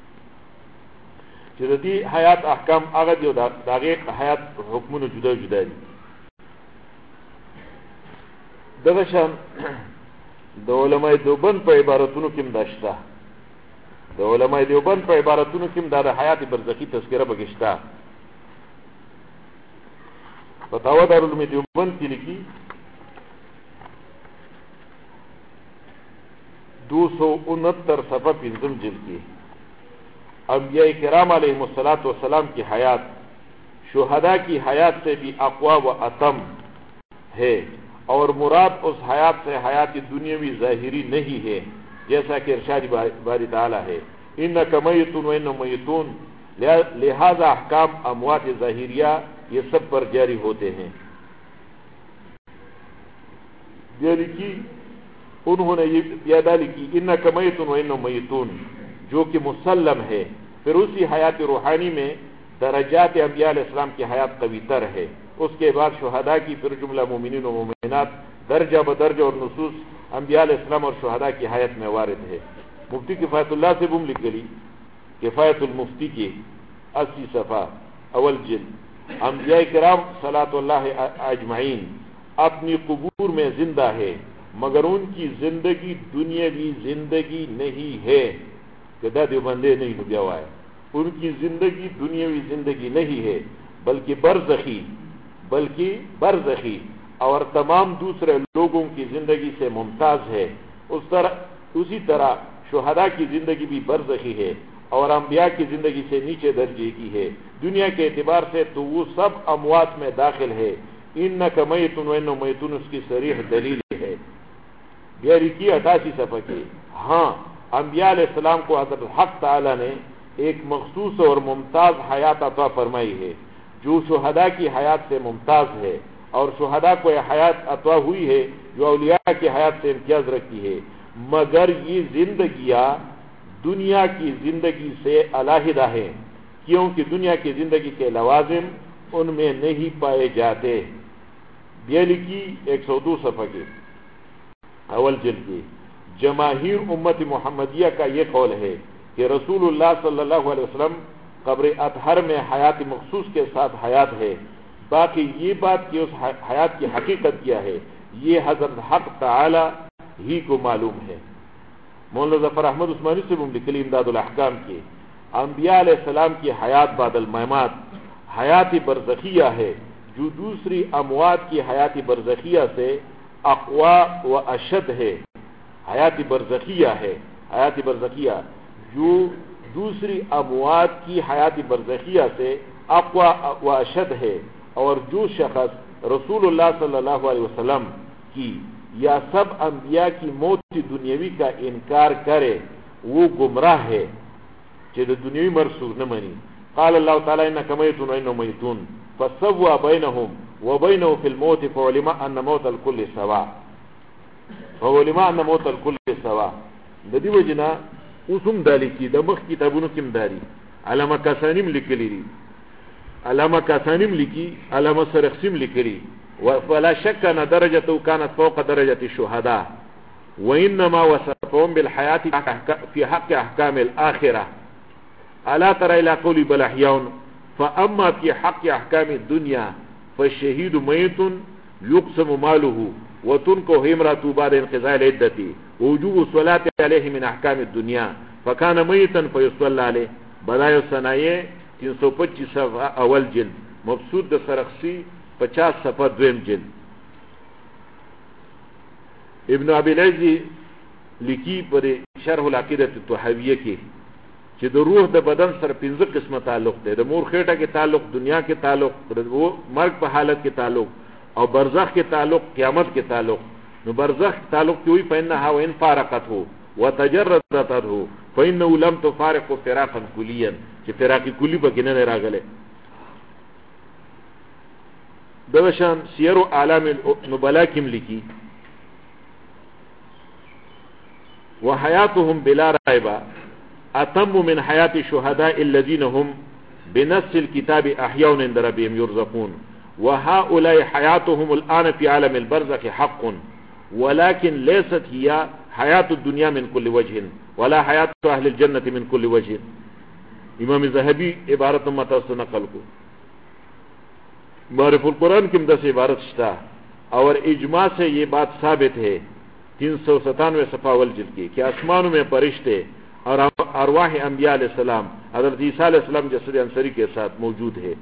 چردی حیات احکام آغا دیو داغی حیات حکمون جدا جدا دی. دغشان دا علماء دیوبند پا عبارتونو کم داشتا، دا علماء دیوبند پا عبارتونو کم دا حیات برزخی تذکرہ بگشتا. فتاوی دارالعلوم دیوبند کی لکی 269 صفحہ 5 جلد کی انبیاء کرام علیہم السلام کی حیات شہداء کی حیات سے بھی اقوا و اتم ہے، اور مراد اس حیات سے حیات دنیاوی ظاہری نہیں ہے، جیسا کہ ارشاد باری تعالی ہے انک میتون و انہم میتون، لہذا احکام اموات ظاہریہ یہ سب پر جاری ہوتے ہیں. انہوں نے یہ پیادالی کی انک میتون و انہم میتون جو کہ مسلم ہے. پھر اسی حیات روحانی میں درجات انبیاء علیہ السلام کی حیات قوی تر ہے، اس کے بعد شہداء کی، پھر جملہ مومنین و مومنات درجہ بدرجہ، اور نصوص انبیاء علیہ السلام اور شہداء کی حیات میں وارد ہے. مفتی کفایت اللہ سے بم لکھ گلی کفایت المفتی کی 80 صفحہ اول جلد. انبیاء کرام صلوات اللہ اجمعین اپنی قبور میں زندہ ہے، مگر ان کی زندگی دنیاوی زندگی نہیں ہے. گدا دیوبندے نہیں لگیا ہوا ہے. ان کی زندگی دنیاوی زندگی نہیں ہے بلکہ برزخی اور تمام دوسرے لوگوں کی زندگی سے ممتاز ہے. اسی طرح شہداء کی زندگی بھی برزخی ہے اور انبیاء کی زندگی سے نیچے درجے کی ہے. دنیا کے اعتبار سے تو وہ سب اموات میں داخل ہے، انک میت و انہ میتون اس کی صریح دلیل ہے. یہ لکھی 88 صفحہ کی. ہاں انبیاء علیہ السلام کو حضرت حق تعالی نے ایک مخصوص اور ممتاز حیات عطا فرمائی ہے جو شہداء کی حیات سے ممتاز ہے، اور شہداء کو یہ حیات عطا ہوئی ہے جو اولیاء کی حیات سے امتیاز رکھتی ہے، مگر یہ زندگیاں دنیا کی زندگی سے علیحدہ ہیں، کیونکہ دنیا کی زندگی کے لوازم ان میں نہیں پائے جاتے. یہ لکھی 102 صفحہ کی اول جلد کی. جماہیر امت محمدیہ کا یہ قول ہے کہ رسول اللہ صلی اللہ علیہ وسلم قبر اطہر میں حیات مخصوص کے ساتھ حیات ہے. باقی یہ بات کہ اس حیات کی حقیقت کیا ہے یہ حضرت حق تعالی ہی کو معلوم ہے. مولانا ظفر احمد عثمانی سے مملکلی امداد الاحکام کی انبیاء علیہ السلام کی حیات بعد الممات حیات برزخیہ ہے جو دوسری اموات کی حیات برزخیہ سے اقوا و اشد ہے. حیات برزخیہ ہے، حیات برزخیہ جو دوسری اموات کی حیات برزخیہ سے اقوا و اشد ہے. اور جو شخص رسول اللہ صلی اللہ علیہ وسلم کی یا سب انبیاء کی موت دنیاوی کا انکار کرے وہ گمراہ ہے کہ دنیاوی مرسوخ نہ منی. قال اللہ تعالی انک میت و انہم میتون فسوى بینہم وبینہ فی الموت فعلم ان موت الکل سوا فعلم ان موت الکل سوا. ددی وجنا اسم دالی کی دمخ کتابونو کم داری علامہ کاسانیم لکلی دی، علامہ کاسانیم لکی، علامہ سرخسیم لکلی. ولا شک ان درجته كانت فوق درجة الشهداء وانما وصفهم بالحياة في حق احكام الاخرة. الا ترى الى قول بل احياء فاما في حق احكام الدنيا فالشهيد ميت يقسم ماله وتنكح امرأته بعد انقضاء العدة ووجوب الصلاة عليه من احكام الدنيا فكان ميتا فيصلى عليه. بدائع الصنائع 325 صفحہ اول جلد، مبسوط سرخسی 50 صفحہ دویم جلد. ابن ابی العزی لکی پر شرح العقیدۃ الطحاویہ کی چې د روح د بدن سره 15 قسمه تعلق دی. د مور خېټه کې تعلق، دنیا کې تعلق، د مرګ په حالت کې تعلق، او برزخ کې تعلق، قیامت کې تعلق. نو برزخ تعلق کې وی فإنها وإن فارقته وتجردته فإنه لم تفارق فراقا کلیا، چې فراق کلی به نه راغله. دوشان سیر اعلام النبلاء کم لکی وحیاتهم بلا رائبہ اتم من حیات الشهداء الذين هم بنص الكتاب احیاء عند ربهم يرزقون وهؤلاء حیاتهم الان في عالم البرزخ حق ولكن ليست هي حیات الدنیا من كل وجه ولا حیات اهل الجنة من كل وجه. امام ذہبی عبارت متصل نقل کو معرف القرآن کی مدد سے عبارت شتا اور اجماع سے یہ بات ثابت ہے 397 صفحہ اول جلد کی کہ آسمانوں میں فرشتے اور ارواح انبیاء علیہ السلام حضرت عیسیٰ علیہ السلام جسد انصری کے ساتھ موجود ہے.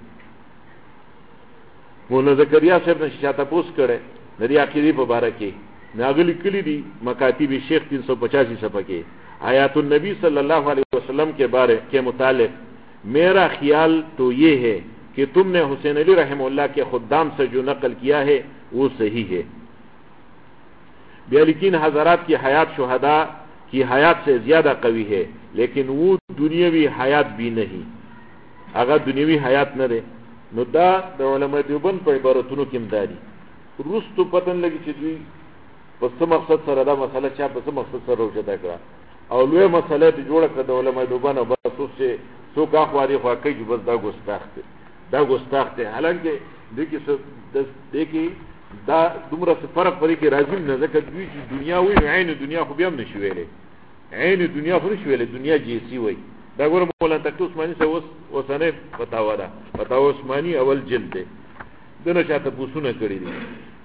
مولانا زکریا صاحب نے شاہ تپوس کرے ندی عقیدی مبارکی ناغلی کلی دی مکاتب شیخ 385 صفحہ کے حیات النبی صلی اللہ علیہ وسلم کے بارے کے متعلق میرا خیال تو یہ ہے کہ تم نے حسین علی رحمہ اللہ کے خدام سے جو نقل کیا ہے وہ صحیح ہے. لیکن حضرات کی حیات شہداء کی حیات سے زیادہ قوی ہے، لیکن وہ دنیاوی حیات بھی نہیں. اگر دنیاوی حیات نہ رہے نو دا علماء دیوبند پر عبارتونو کی امداری روس تو پتن لگی چې دوی پس مقصد سره دا مسئلہ چا پس مقصد سره روشته کړه او لوی مسئلہ دی جوړه کړه د علماء دیوبند او بس سے سو کا خواري خوا کوي بس دا گستاخ ته حالانکه دیکي دا دومره فرق پرې کې راځي نه ځکه دوی چې دنیا وي عین دنیا خو بیا هم نشي ویلې، عین دنیا خو نشي ویلې، دنیا جیسی وي. دا ګوره مولانا تقی عثماني سے وسنه فتاوا ده، فتاوا عثماني اول جلد ده دنه چاته پوښتنه کړې دي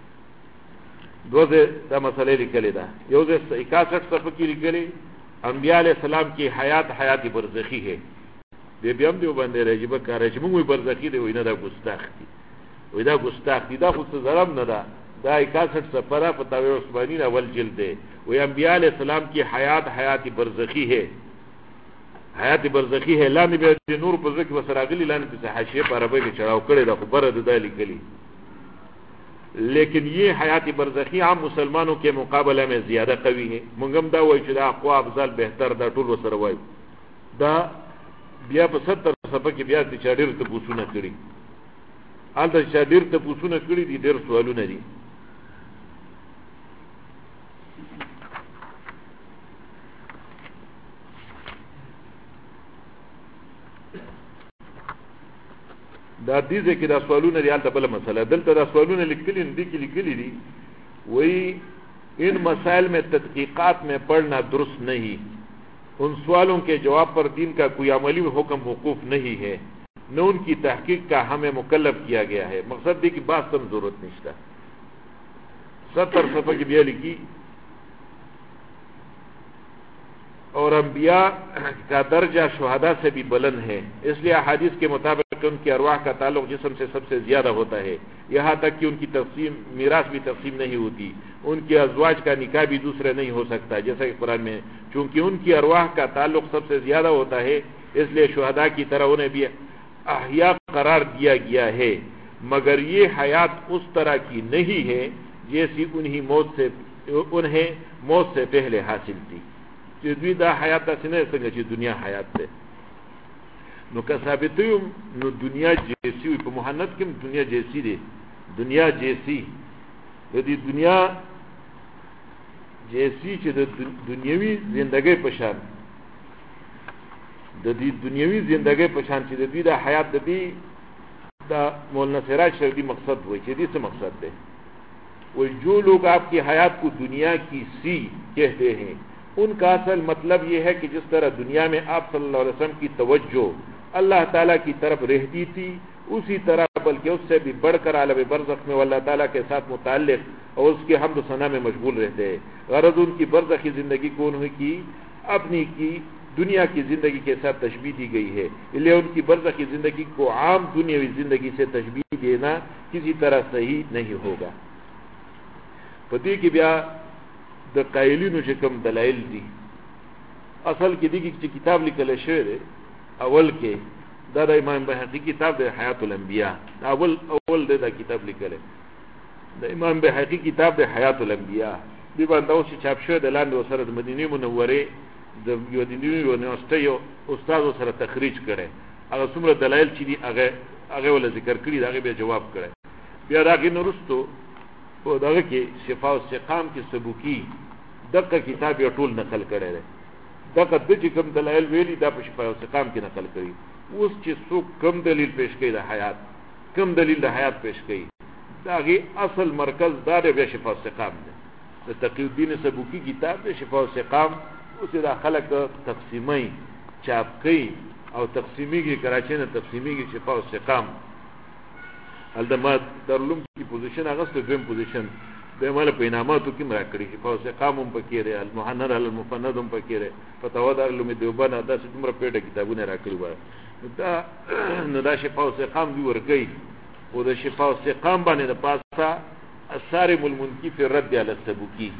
دوزه دا مسئله لیکلې ده. یو ځای 61 صفحه کې لیکلې انبیاء علیہ السلام کی حیات برزخی ہے. بیا هم دیو باندې راځي به کار چې موږ برزخی دی وینه دا ګستاخ دي، وای دا ګستاخ دي، دا خو څه ظلم نه ده. دا 61 صفحه فتاوا عثماني اول جلد ده. وای انبیاء علیہ السلام کی حیات برزخی ہے، حیات برزخی ہے. لاندې به نور په ځکه وسراغلی لاندې په حاشیه په عربی کې چړاو کړي دا خبره ده لیکلي. لیکن یہ حیات برزخی عام مسلمانوں کے مقابلے میں زیادہ قوی ہے. منگم دا وای چې دا اقوا افضل بهتر دا ټول وسره وای دا بیا په 70 صفحه کې بیا چې ډېر ته پوښتنه کړي البته چې ډېر ته پوښتنه کړي دي ډېر سوالونه دي. دا دیزه کې دا سوالونه دی البته بل مسله دلته دا سوالونه لیکلي دي کې لیکلي دي وہی ان مسائل میں تحقیقات میں پڑھنا درست نہیں, ان سوالوں کے جواب پر دین کا کوئی عملی حکم موقوف نہیں ہے, نہ ان کی تحقیق کا ہمیں مکلف کیا گیا ہے. مقصد دی کہ بات تم ضرورت نہیں تھا. 70 صفحہ کی بیا لکھی اور انبیاء کا درجہ شہداء سے بھی بلند ہے, اس لیے احادیث کے مطابق ان کی ارواح کا تعلق جسم سے سب سے زیادہ ہوتا ہے, یہاں تک کہ ان کی تقسیم میراث بھی تقسیم نہیں ہوتی, ان کے ازواج کا نکاح بھی دوسرے نہیں ہو سکتا جیسا کہ قرآن میں, چونکہ ان کی ارواح کا تعلق سب سے زیادہ ہوتا ہے اس لیے شہداء کی طرح انہیں بھی احیاء قرار دیا گیا ہے, مگر یہ حیات اس طرح کی نہیں ہے جیسی انہیں موت سے پہلے حاصل تھی. چې دوی دا حیات داسې نه څنګه چې دنیا حیات ده. نو که ثابتویم نو دنیا جیسی وي, په محنت کې دنیا جیسی دی, دنیا جیسی د دې دنیا جیسی چې د دنیوي زندګۍ په شان د دې دنیوي زندګۍ په شان چې د دوی دا حیات د دې دا مولانا سراج شریفی مقصد وایي چې دې څه مقصد دی. وہ جو لوگ آپ کی حیات کو دنیا کی سی کہتے ہیں ان کا اصل مطلب یہ ہے کہ جس طرح دنیا میں آپ صلی اللہ علیہ وسلم کی توجہ اللہ تعالیٰ کی طرف رہتی تھی اسی طرح بلکہ اس سے بھی بڑھ کر عالم برزخ میں اللہ تعالیٰ کے ساتھ متعلق اور اس کے حمد و ثنا میں مشغول رہتے ہیں. غرض ان کی برزخی زندگی کو انہوں کی اپنی کی دنیا کی زندگی کے ساتھ تشبیہ دی گئی ہے, اس لیے ان کی برزخی زندگی کو عام دنیاوی زندگی سے تشبیہ دینا کسی طرح صحیح نہیں ہوگا. پتی کی بیا د قائلینو چې کوم دلایل دي اصل کې دي چې کتاب لیکل شوی دی اول کې دا د امام بهقي کتاب د حیات الانبیاء اول دا کتاب لیکل د امام بهقي کتاب د حیات الانبیاء دی باندې اوس چاپ شوی د لاندې سره د مدینه منوره د یو د یونیورسيټي استاد سره تخریج کړي هغه څومره دلایل چې دي هغه ول ذکر کړي دا به جواب کړي. بیا دا کې نورستو په دغه کې شفاء السقام کې سبوکی دغه کتاب یو ټول نقل کړی دی, دغه د چې کوم دلایل ویلي دا په شفاء السقام کې نقل کړي. اوس چې څوک کوم دلیل پیش کوي د حیات, کوم دلیل د حیات پیش کوي, دا غي اصل مرکز دا د شفاء السقام دی. د تقی الدین سبوکی کتاب د شفاء السقام اوس دا خلک تقسیمي چاپ کوي او تقسیمیږي کراچۍ نه تقسیمیږي شفاء السقام الدما درلوم کی پوزیشن اغست دویم پوزیشن د مال په انعاماتو کې مرا کړی شفاء السقام هم پکې لري, المحنن علی المفند هم پکې لري, فتاوا دارالعلوم دیوبند دا څومره پیډه کتابونه را کړی و نو دا شفاء السقام دی ورګي او د شفاء السقام باندې د پاسه الصارم المنکی فی الرد علی السبوکی,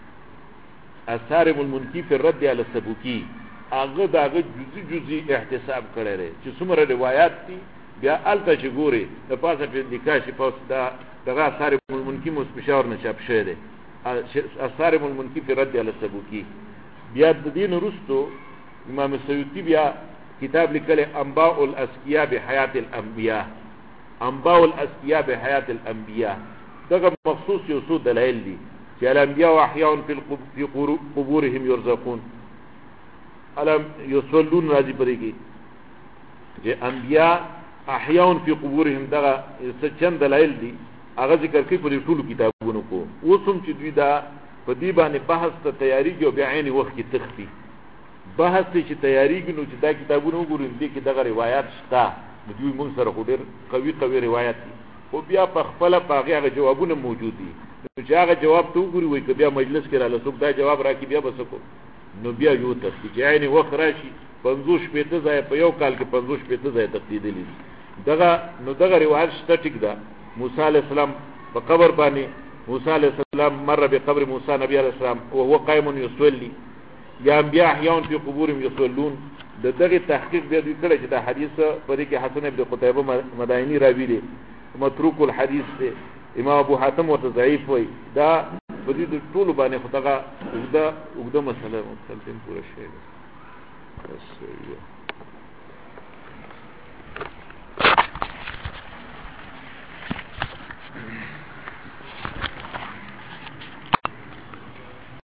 الصارم المنکی فی الرد علی السبوکی هغه داغه جزئی احتساب کړی دی چې څومره روایت دي بیا الته چې ګوري د پاسه په نکاح شفاء دا دغه الصارم المنکی مستشار نشاب شه دی الصارم المنکی فی الرد علی السبوکی. بیا د دین رستو امام سیوطی بیا کتاب لیکل انباء الاسقیاء بحیات الانبیاء, انباء الاسقیاء بحیات الانبیاء دغه مخصوص یو څو دلایل دي چې الانبیاء احیاء فی قبورهم یرزقون علم یصلون راضی پرېږي چې انبیاء احیاء فی قبورهم دغه چند دلایل دي هغه ذکر کوي په ټولو کتابونو کو. اوسم چې دوی دا په دې باندې بحث ته تیاری کوي او بیا عین وخت کې تخفي بحث چې تیاری کوي نو چې دا کتابونه وګورئ دې کې دغه روایت شته دوی موږ سره خو ډېر قوي روایت دي او بیا په خپل باغی هغه جوابونه موجود دي چې هغه جواب ته وګورئ وای که بیا مجلس کې رااله څوک دا جواب راکړي بیا بس کو نو بیا یو تخفي چې عین وخت راشي 50 شپېته ځای په یو کال کې 50 شپېته ځای تقدیدلی دغه روایت شته ټیک ده. موسی علیہ السلام په قبر باندې موسی علیہ السلام مر بقبر موسی نبی علیہ السلام وهو قائم يصلي یا انبیاء احیاء فی قبورهم یصلون دغه تحقیق به دوی کړی چې دا حدیث په دې کې حسن ابن قتیبه مدائنی راوی دی متروک الحدیث دی امام ابو حاتم ورته ضعیف وای دا په دې ټول باندې خدغه وګدا مسله مختلفین پوره شي بس